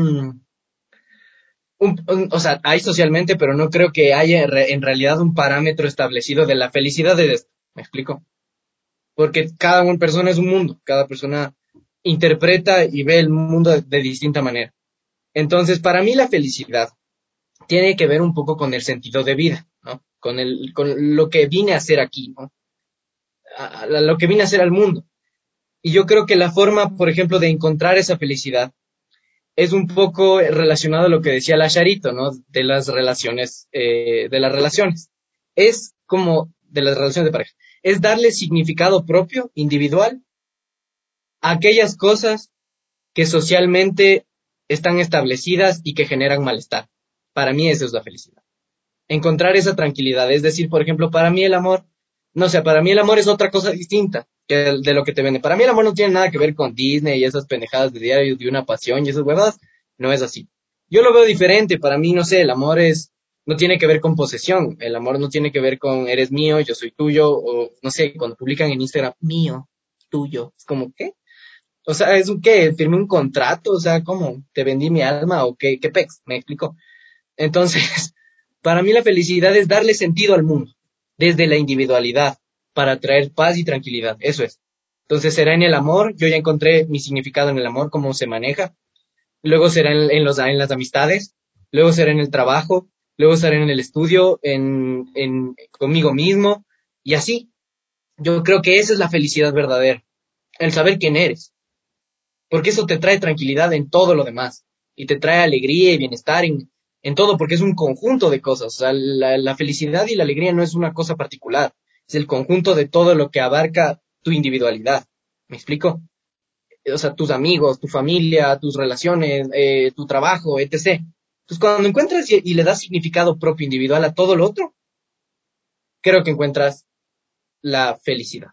o sea, hay socialmente, pero no creo que haya en realidad un parámetro establecido de la felicidad de esto. ¿Me explico? Porque cada una persona es un mundo, cada persona interpreta y ve el mundo de distinta manera. Entonces, para mí la felicidad tiene que ver un poco con el sentido de vida, ¿no? Con lo que vine a hacer aquí, ¿no? Lo que vine a hacer al mundo. Y yo creo que la forma, por ejemplo, de encontrar esa felicidad es un poco relacionado a lo que decía la Charito, ¿no? De las relaciones, Es como de las relaciones de pareja. Es darle significado propio, individual, a aquellas cosas que socialmente están establecidas y que generan malestar. Para mí eso es la felicidad. Encontrar esa tranquilidad. Es decir, por ejemplo, para mí el amor, no sé, para mí el amor es otra cosa distinta que de lo que te vende. Para mí el amor no tiene nada que ver con Disney y esas pendejadas de diario de una pasión y esas huevadas. No es así. Yo lo veo diferente. Para mí, no sé, el amor no tiene que ver con posesión. El amor no tiene que ver con eres mío, yo soy tuyo, o no sé, cuando publican en Instagram, mío, tuyo. Es como, ¿qué? O sea, ¿es un qué? ¿Firmé un contrato? O sea, ¿cómo? ¿Te vendí mi alma? ¿O qué pex? Me explico. Entonces, para mí la felicidad es darle sentido al mundo, desde la individualidad, para traer paz y tranquilidad. Eso es. Entonces será en el amor, yo ya encontré mi significado en el amor, cómo se maneja. Luego será en las amistades, luego será en el trabajo, luego será en el estudio, conmigo mismo, y así. Yo creo que esa es la felicidad verdadera, el saber quién eres, porque eso te trae tranquilidad en todo lo demás, y te trae alegría y bienestar en todo, porque es un conjunto de cosas. O sea, la felicidad y la alegría no es una cosa particular, es el conjunto de todo lo que abarca tu individualidad. ¿Me explico? O sea, tus amigos, tu familia, tus relaciones, tu trabajo, etc. Entonces, cuando encuentras y le das significado propio individual a todo lo otro, creo que encuentras la felicidad.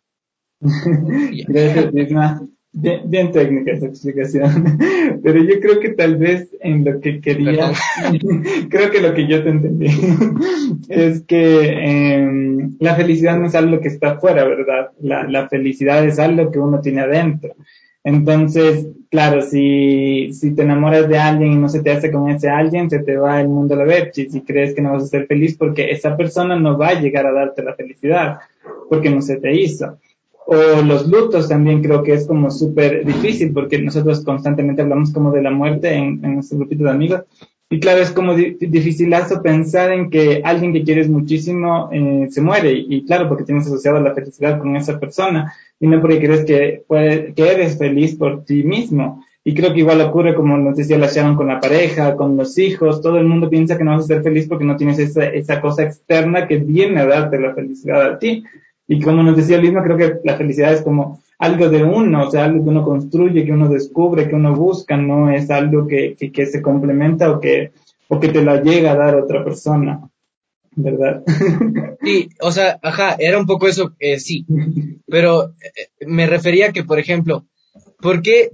Gracias, Isma. Bien técnica esa explicación, pero yo creo que tal vez en lo que quería, creo que lo que yo te entendí es que la felicidad no es algo que está afuera, ¿verdad? La felicidad es algo que uno tiene adentro. Entonces, claro, si te enamoras de alguien y no se te hace con ese alguien, se te va el mundo a la verga, si crees que no vas a ser feliz porque esa persona no va a llegar a darte la felicidad, porque no se te hizo. O los lutos también creo que es como súper difícil porque nosotros constantemente hablamos como de la muerte en nuestro grupito de amigos. Y claro, es como dificilazo pensar en que alguien que quieres muchísimo se muere. Y claro, porque tienes asociado la felicidad con esa persona y no porque crees que eres feliz por ti mismo. Y creo que igual ocurre como nos decía la Sharon con la pareja, con los hijos. Todo el mundo piensa que no vas a ser feliz porque no tienes esa cosa externa que viene a darte la felicidad a ti. Y como nos decía Lisma, creo que la felicidad es como algo de uno, o sea, algo que uno construye, que uno descubre, que uno busca, no es algo que se complementa o que te la llega a dar otra persona, ¿verdad? Sí, o sea, ajá, era un poco eso, sí, pero me refería que, por ejemplo, ¿por qué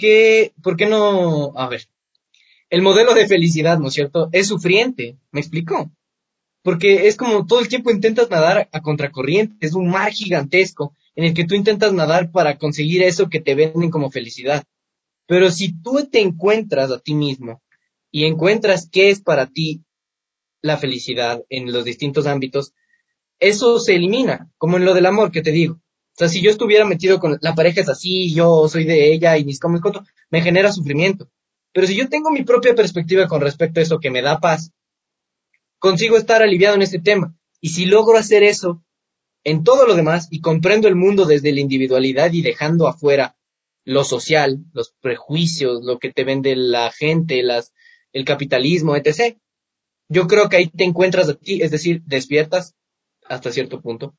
no? A ver, el modelo de felicidad, ¿no es cierto? Es sufriente, ¿me explico? Porque es como todo el tiempo intentas nadar a contracorriente, es un mar gigantesco en el que tú intentas nadar para conseguir eso que te venden como felicidad. Pero si tú te encuentras a ti mismo y encuentras qué es para ti la felicidad en los distintos ámbitos, eso se elimina, como en lo del amor que te digo. O sea, si yo estuviera metido con la pareja es así, yo soy de ella y mis como me genera sufrimiento. Pero si yo tengo mi propia perspectiva con respecto a eso que me da paz, consigo estar aliviado en este tema. Y si logro hacer eso en todo lo demás y comprendo el mundo desde la individualidad y dejando afuera lo social, los prejuicios, lo que te vende la gente, el capitalismo, etc., yo creo que ahí te encuentras a ti, es decir, despiertas hasta cierto punto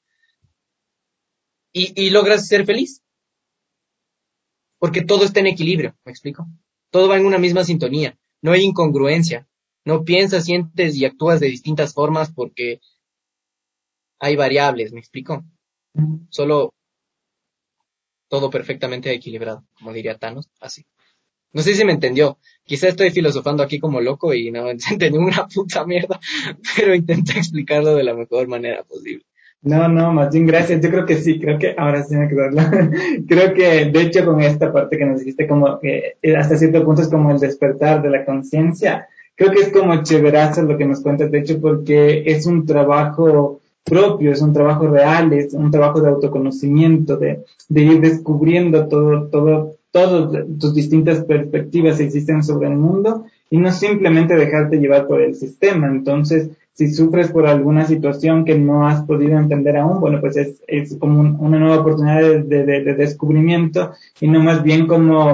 y logras ser feliz. Porque todo está en equilibrio, ¿me explico? Todo va en una misma sintonía, no hay incongruencia. No piensas, sientes y actúas de distintas formas porque hay variables, ¿me explico? Solo todo perfectamente equilibrado, como diría Thanos, así. No sé si me entendió. Quizá estoy filosofando aquí como loco y no entendí una puta mierda, pero intenté explicarlo de la mejor manera posible. No, no, más bien gracias. Yo creo que sí, creo que ahora sí me quedó. Creo que, de hecho, con esta parte que nos dijiste, como que hasta cierto punto es como el despertar de la conciencia. Creo que es como chéverazo lo que nos cuentas, de hecho, porque es un trabajo propio, es un trabajo real, es un trabajo de autoconocimiento, de ir descubriendo todas tus distintas perspectivas que existen sobre el mundo y no simplemente dejarte llevar por el sistema. Entonces, si sufres por alguna situación que no has podido entender aún, bueno, pues es como una nueva oportunidad de descubrimiento y no más bien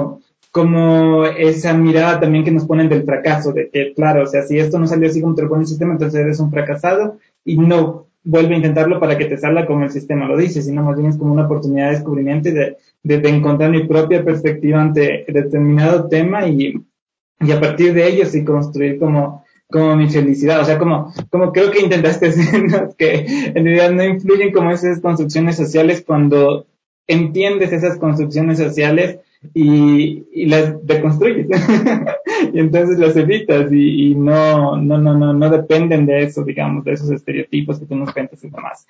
como esa mirada también que nos ponen del fracaso, de que, claro, o sea, si esto no salió así como te lo pone el sistema, entonces eres un fracasado y no vuelve a intentarlo para que te salga como el sistema lo dice, sino más bien es como una oportunidad de descubrimiento y de encontrar mi propia perspectiva ante determinado tema y a partir de ello sí construir como mi felicidad, o sea, como creo que intentaste decirnos que en realidad no influyen como esas construcciones sociales cuando entiendes esas construcciones sociales y las deconstruyes y entonces las evitas y no dependen de eso, digamos, de esos estereotipos que tú nos cuentas y demás.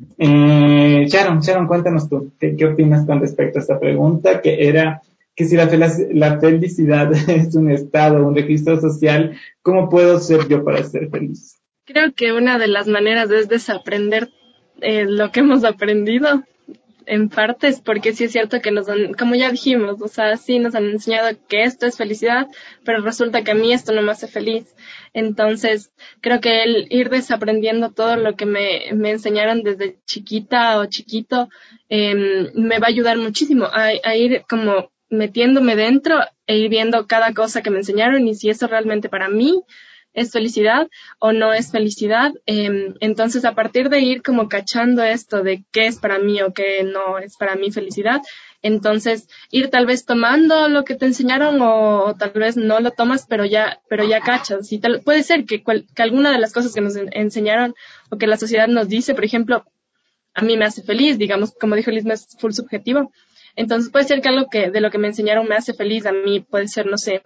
Sharon, cuéntanos tú, ¿qué opinas con respecto a esta pregunta que era que si la felicidad es un estado, un registro social, ¿cómo puedo ser yo para ser feliz? Creo que una de las maneras es desaprender lo que hemos aprendido en partes, porque sí es cierto que nos han, como ya dijimos, o sea, sí nos han enseñado que esto es felicidad, pero resulta que a mí esto no me hace feliz. Entonces, creo que el ir desaprendiendo todo lo que me enseñaron desde chiquita o chiquito, me va a ayudar muchísimo a ir como metiéndome dentro e ir viendo cada cosa que me enseñaron y si eso realmente para mí es felicidad o no es felicidad. Entonces, a partir de ir como cachando esto de qué es para mí o qué no es para mí felicidad, entonces ir tal vez tomando lo que te enseñaron o tal vez no lo tomas, pero ya cachas. Y puede ser que alguna de las cosas que nos enseñaron o que la sociedad nos dice, por ejemplo, a mí me hace feliz, digamos, como dijo Liz, es full subjetivo. Entonces puede ser que algo que de lo que me enseñaron me hace feliz, a mí puede ser, no sé,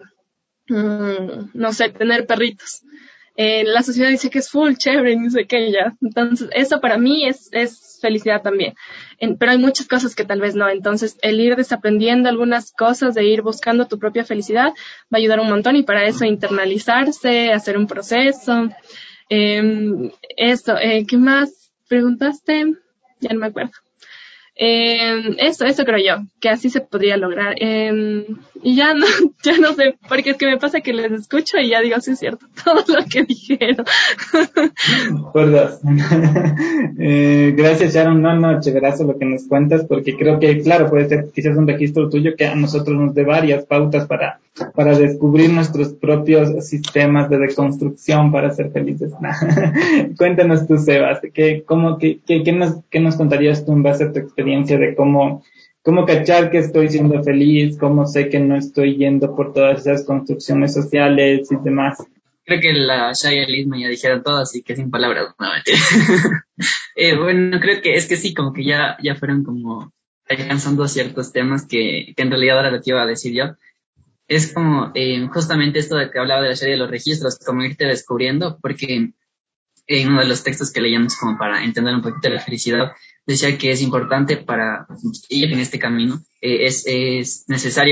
tener perritos. La sociedad dice que es full chévere y no sé qué ya. Entonces, eso para mí es felicidad también. Pero hay muchas cosas que tal vez no. Entonces, el ir desaprendiendo algunas cosas, de ir buscando tu propia felicidad, va a ayudar un montón y para eso internalizarse, hacer un proceso. ¿Qué más preguntaste? Ya no me acuerdo. Eso creo yo, que así se podría lograr. Y ya no sé, porque es que me pasa que les escucho y ya digo, sí es cierto, todo lo que dijeron. Por dos. Gracias, Sharon. No, chéverazo lo que nos cuentas, porque creo que, claro, puede ser quizás un registro tuyo que a nosotros nos dé varias pautas para descubrir nuestros propios sistemas de reconstrucción para ser felices. Cuéntanos tú, Sebas, ¿qué nos contarías tú en base a tu experiencia de cómo cachar que estoy siendo feliz, cómo sé que no estoy yendo por todas esas construcciones sociales y demás? Creo que la Shaya y el Isma ya dijeron todo, así que sin palabras, no, mentira. Bueno, creo que es que sí, como que ya fueron como alcanzando ciertos temas que en realidad ahora lo que iba a decir yo. Es como justamente esto de que hablaba de la Shaya de los registros, como irte descubriendo, porque en uno de los textos que leíamos como para entender un poquito la felicidad, decía que es importante para ir en este camino, es necesario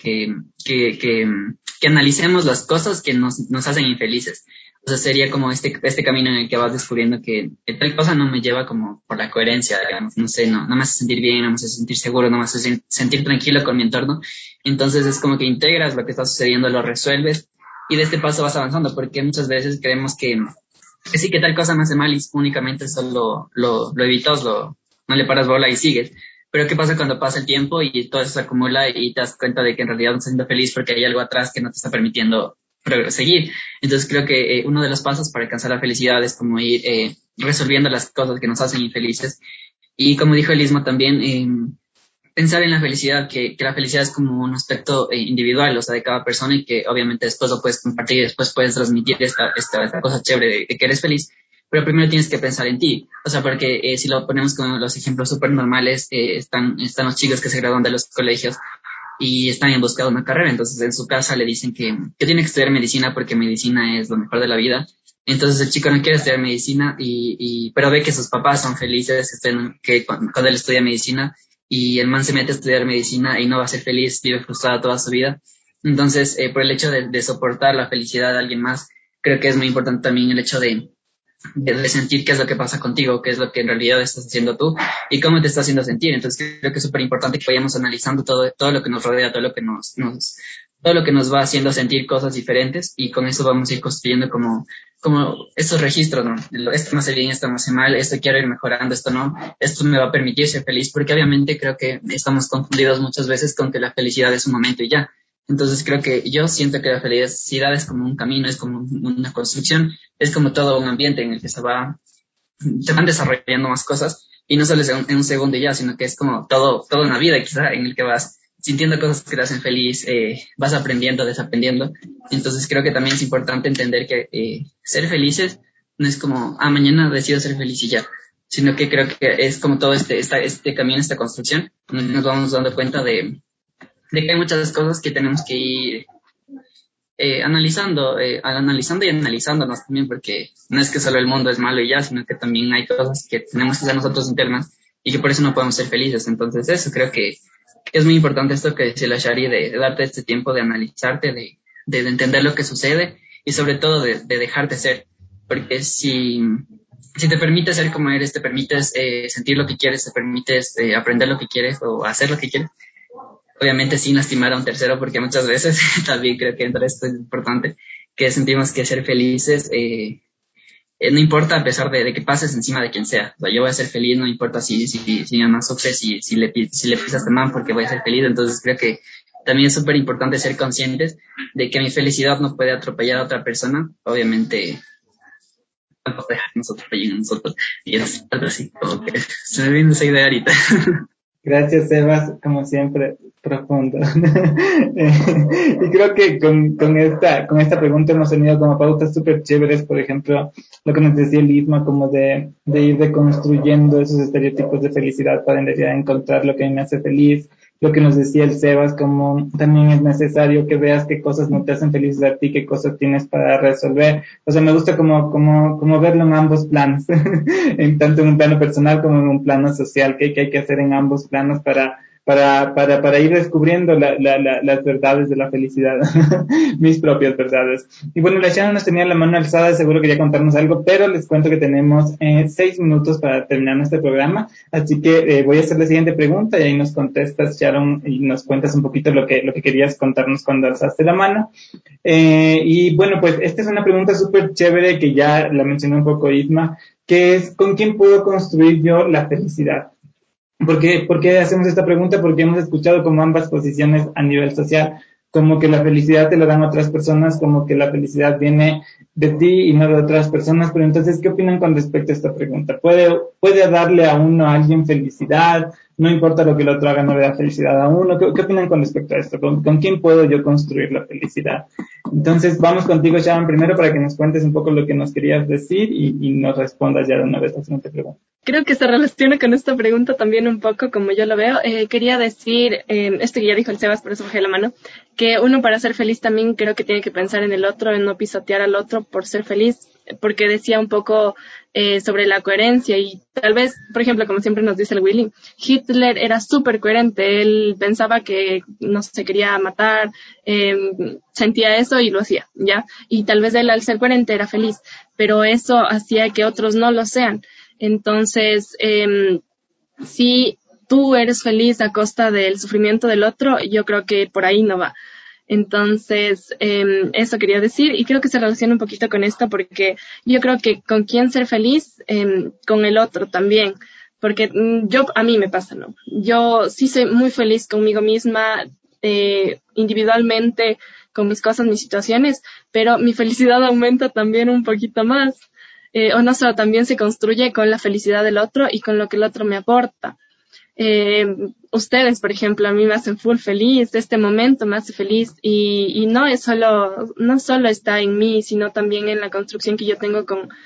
que analicemos las cosas que nos hacen infelices. O sea, sería como este camino en el que vas descubriendo que tal cosa no me lleva como por la coherencia, digamos, no sé, no me hace sentir bien, no me hace sentir seguro, no me hace sentir tranquilo con mi entorno. Entonces es como que integras lo que está sucediendo, lo resuelves y de este paso vas avanzando, porque muchas veces creemos que sí, que tal cosa me hace mal y únicamente solo lo evitas, no le paras bola y sigues. Pero ¿qué pasa cuando pasa el tiempo y todo eso se acumula y te das cuenta de que en realidad no estás siendo feliz porque hay algo atrás que no te está permitiendo seguir? Entonces creo que uno de los pasos para alcanzar la felicidad es como ir resolviendo las cosas que nos hacen infelices. Y como dijo Elismo también, pensar en la felicidad, que la felicidad es como un aspecto individual, o sea, de cada persona y que obviamente después lo puedes compartir y después puedes transmitir esta cosa chévere de que eres feliz, pero primero tienes que pensar en ti, o sea, porque si lo ponemos con los ejemplos súper normales, están los chicos que se gradúan de los colegios y están en busca de una carrera, entonces en su casa le dicen que tiene que estudiar medicina porque medicina es lo mejor de la vida, Entonces el chico no quiere estudiar medicina, pero ve que sus papás son felices, que cuando él estudia medicina, y el man se mete a estudiar medicina y no va a ser feliz, vive frustrado toda su vida. Entonces, por el hecho de soportar la felicidad de alguien más, creo que es muy importante también el hecho de sentir qué es lo que pasa contigo, qué es lo que en realidad estás haciendo tú y cómo te está haciendo sentir. Entonces creo que es súper importante que vayamos analizando todo lo que nos rodea, todo lo que todo lo que nos va haciendo sentir cosas diferentes, y con eso vamos a ir construyendo como estos registros, ¿no? Esto me hace bien, esto me hace mal, esto quiero ir mejorando, esto no, esto me va a permitir ser feliz, porque obviamente creo que estamos confundidos muchas veces con que la felicidad es un momento y ya. Entonces creo que yo siento que la felicidad es como un camino, es como una construcción, es como todo un ambiente en el que se van desarrollando más cosas, y no solo es en un segundo y ya, sino que es como toda una vida quizá en el que vas sintiendo cosas que te hacen feliz, vas aprendiendo, desaprendiendo. Entonces creo que también es importante entender que ser felices no es como, mañana decido ser feliz y ya, sino que creo que es como todo este camino, esta construcción, donde nos vamos dando cuenta de que hay muchas cosas que tenemos que ir analizando y analizándonos también, porque no es que solo el mundo es malo y ya, sino que también hay cosas que tenemos que hacer nosotros internas y que por eso no podemos ser felices. Entonces eso creo que es muy importante, esto que decía la Shari, de darte este tiempo de analizarte, de entender lo que sucede, y sobre todo de dejarte ser, porque si te permites ser como eres, te permites sentir lo que quieres, te permites aprender lo que quieres o hacer lo que quieres, obviamente sin lastimar a un tercero, porque muchas veces también creo que entre esto es importante, que sentimos que ser felices no importa, a pesar de que pases encima de quien sea. O sea, yo voy a ser feliz, no importa si mi mamá sufre, si le pisas a mamá, porque voy a ser feliz. Entonces creo que también es súper importante ser conscientes de que mi felicidad no puede atropellar a otra persona. Obviamente, tampoco dejarnos atropellar a nosotros. Y es algo así, como que se me viene esa idea ahorita. Gracias, Sebas, como siempre, profundo. Y creo que con esta pregunta hemos tenido como pautas súper chéveres, por ejemplo, lo que nos decía el Isma, como de ir deconstruyendo esos estereotipos de felicidad para en realidad encontrar lo que a mí me hace feliz. Lo que nos decía el Sebas, como también es necesario que veas qué cosas no te hacen felices a ti, qué cosas tienes para resolver. O sea, me gusta como verlo en ambos planos, tanto en un plano personal como en un plano social, que hay que hacer en ambos planos para ir descubriendo las verdades de la felicidad, mis propias verdades. Y bueno, la Sharon nos tenía la mano alzada, seguro quería contarnos algo, pero les cuento que tenemos 6 minutos para terminar nuestro programa, así que voy a hacer la siguiente pregunta y ahí nos contestas, Sharon, y nos cuentas un poquito lo que querías contarnos cuando alzaste la mano. Y bueno, pues esta es una pregunta súper chévere que ya la mencionó un poco Isma, que es, ¿con quién puedo construir yo la felicidad? ¿Por qué hacemos esta pregunta? Porque hemos escuchado como ambas posiciones a nivel social, como que la felicidad te la dan otras personas, como que la felicidad viene de ti y no de otras personas. Pero entonces, ¿qué opinan con respecto a esta pregunta? ¿Puede darle a alguien felicidad? No importa lo que el otro haga, no le da felicidad a uno. ¿Qué opinan con respecto a esto? ¿Con quién puedo yo construir la felicidad? Entonces, vamos contigo, Sharon, primero para que nos cuentes un poco lo que nos querías decir y nos respondas ya de una vez a la siguiente pregunta. Creo que se relaciona con esta pregunta también un poco, como yo lo veo. Quería decir, esto que ya dijo el Sebas, por eso bajé la mano, que uno para ser feliz también creo que tiene que pensar en el otro, en no pisotear al otro por ser feliz, porque decía un poco sobre la coherencia y tal vez, por ejemplo, como siempre nos dice el Willy, Hitler era súper coherente, él pensaba que no se quería matar, sentía eso y lo hacía, ¿ya? Y tal vez él al ser coherente era feliz, pero eso hacía que otros no lo sean. Entonces, si tú eres feliz a costa del sufrimiento del otro, yo creo que por ahí no va. Entonces, eso quería decir, y creo que se relaciona un poquito con esto, porque yo creo que con quién ser feliz, con el otro también, porque a mí me pasa, ¿no? Yo sí soy muy feliz conmigo misma, individualmente, con mis cosas, mis situaciones, pero mi felicidad aumenta también un poquito más. O no solo, también se construye con la felicidad del otro y con lo que el otro me aporta. Ustedes, por ejemplo, a mí me hacen full feliz, este momento me hace feliz y no solo está en mí, sino también en la construcción que yo tengo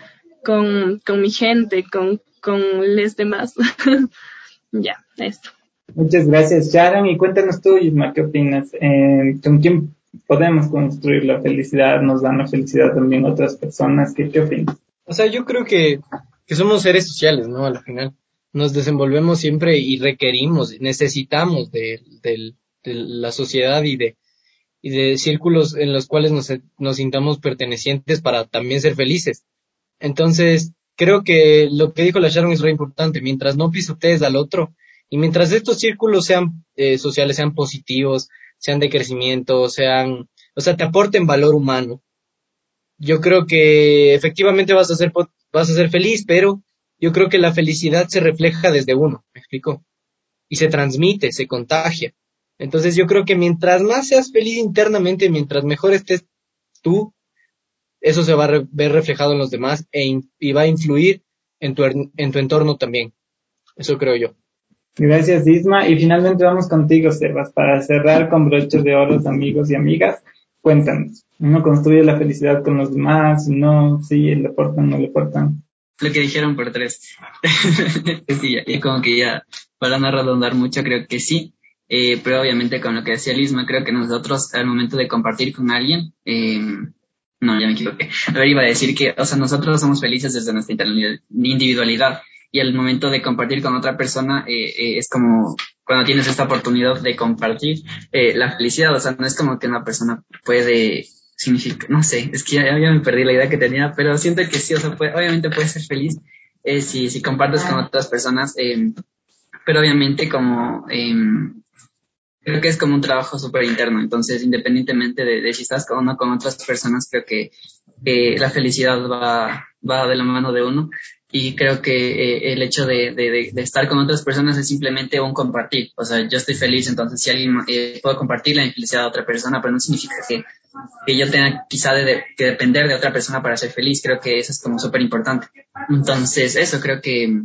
con mi gente, con los demás. Ya, esto. Muchas gracias, Sharon, y cuéntanos tú, Isma, ¿qué opinas? ¿Con quién podemos construir la felicidad, nos dan la felicidad también otras personas. ¿Qué opinas? O sea, yo creo que somos seres sociales, ¿no? Al final nos desenvolvemos siempre y requerimos, necesitamos de la sociedad y de círculos en los cuales nos sintamos pertenecientes para también ser felices. Entonces, creo que lo que dijo la Sharon es re importante. Mientras no pisotees al otro y mientras estos círculos sean sociales, sean positivos, sean de crecimiento, te aporten valor humano, yo creo que efectivamente vas a ser feliz, pero yo creo que la felicidad se refleja desde uno, ¿me explico? Y se transmite, se contagia. Entonces yo creo que mientras más seas feliz internamente, mientras mejor estés tú, eso se va a ver reflejado en los demás y va a influir en tu entorno también. Eso creo yo. Gracias, Isma. Y finalmente vamos contigo, Sebas, para cerrar con broches de oro, amigos y amigas. Cuéntanos, ¿uno construye la felicidad con los demás? ¿No? ¿Sí? ¿Le aportan? ¿No le aportan? Lo que dijeron por 3. Sí, y como que ya, para no redundar mucho, creo que sí. Pero obviamente con lo que decía Lisma, creo que nosotros al momento de compartir con alguien, no, ya me equivoqué. A ver, iba a decir que, nosotros somos felices desde nuestra individualidad y al momento de compartir con otra persona es como cuando tienes esta oportunidad de compartir la felicidad, no es como que una persona puede significar, no sé, es que ya me perdí la idea que tenía, pero siento que sí, obviamente puedes ser feliz si compartes con otras personas, pero obviamente como creo que es como un trabajo súper interno, entonces independientemente de si estás con uno con otras personas, creo que la felicidad va de la mano de uno y creo que el hecho de estar con otras personas es simplemente un compartir, yo estoy feliz, entonces si alguien puedo compartir la felicidad a otra persona, pero no significa que yo tenga quizá que depender de otra persona para ser feliz, creo que eso es como súper importante, entonces eso creo que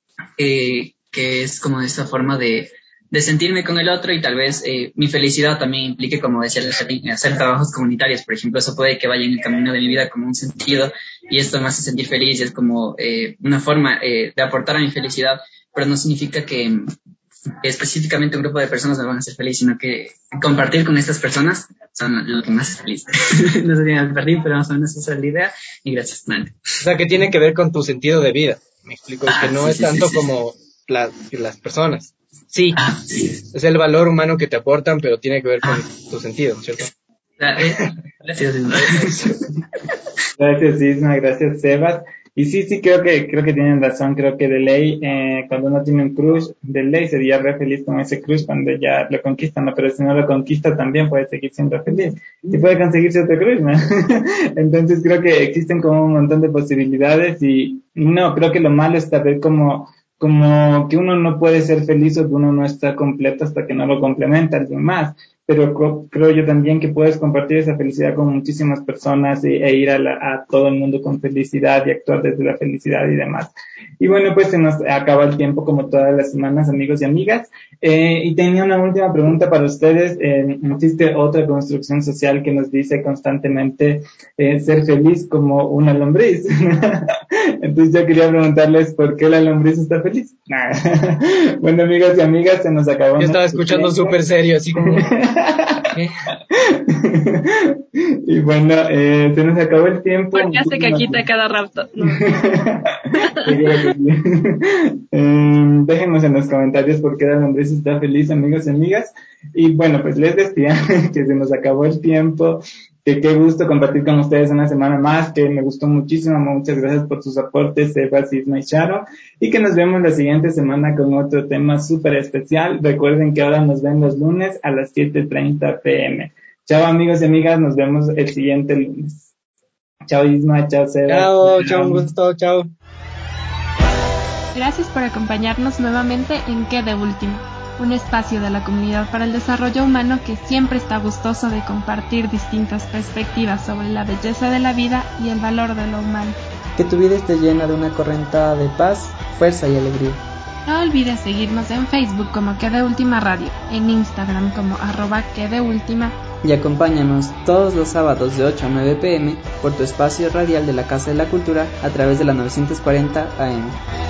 es como esa forma de sentirme con el otro y tal vez mi felicidad también implique, como decía, hacer trabajos comunitarios, por ejemplo, eso puede que vaya en el camino de mi vida como un sentido y esto me hace sentir feliz y es como una forma de aportar a mi felicidad, pero no significa que específicamente un grupo de personas me van a hacer feliz, sino que compartir con estas personas son lo que me hace feliz. No sé si me perdí, pero más o menos esa es la idea y gracias. Man. O sea, que tiene que ver con tu sentido de vida, me explico, que no es tanto como las personas. Sí, es el valor humano que te aportan, pero tiene que ver con tu sentido, ¿no es cierto? Gracias, Isma. Gracias, Isma, gracias, Sebas. Y sí, creo que tienen razón, creo que de ley, cuando uno tiene un crush, de ley sería re feliz con ese crush cuando ya lo conquistan, ¿no? Pero si no lo conquista también puede seguir siendo feliz. Y puede conseguirse otro crush, ¿no? Entonces creo que existen como un montón de posibilidades y no, creo que lo malo es saber como que uno no puede ser feliz o que uno no está completo hasta que no lo complementa alguien más. Pero creo yo también que puedes compartir esa felicidad con muchísimas personas e ir a todo el mundo con felicidad y actuar desde la felicidad y demás. Y bueno, pues se nos acaba el tiempo como todas las semanas, amigos y amigas. Y tenía una última pregunta para ustedes. Existe otra construcción social que nos dice constantemente ser feliz como una lombriz. Entonces yo quería preguntarles por qué la lombriz está feliz. Bueno, amigos y amigas, se nos acabó. Yo estaba escuchando súper serio, así como... Y bueno, se nos acabó el tiempo. Porque hace caquita cada rato. No. Déjenos en los comentarios por qué la lombriz está feliz, amigos y amigas. Y bueno, pues les decía que se nos acabó el tiempo. Que qué gusto compartir con ustedes una semana más, que me gustó muchísimo. Muchas gracias por sus aportes, Sebas, Isma y Sharon. Y que nos vemos la siguiente semana con otro tema súper especial. Recuerden que ahora nos ven los lunes a las 7:30 p.m. Chao, amigos y amigas, nos vemos el siguiente lunes. Chao, Isma, chao, Sebas. Chao, un gusto, chao. Gracias por acompañarnos nuevamente en ¿Qué de último? Un espacio de la Comunidad para el Desarrollo Humano que siempre está gustoso de compartir distintas perspectivas sobre la belleza de la vida y el valor de lo humano. Que tu vida esté llena de una corriente de paz, fuerza y alegría. No olvides seguirnos en Facebook como Que de Última Radio, en Instagram como @QueDeUltima. Y acompáñanos todos los sábados de 8 a 9 p.m. por tu espacio radial de la Casa de la Cultura a través de la 940 AM.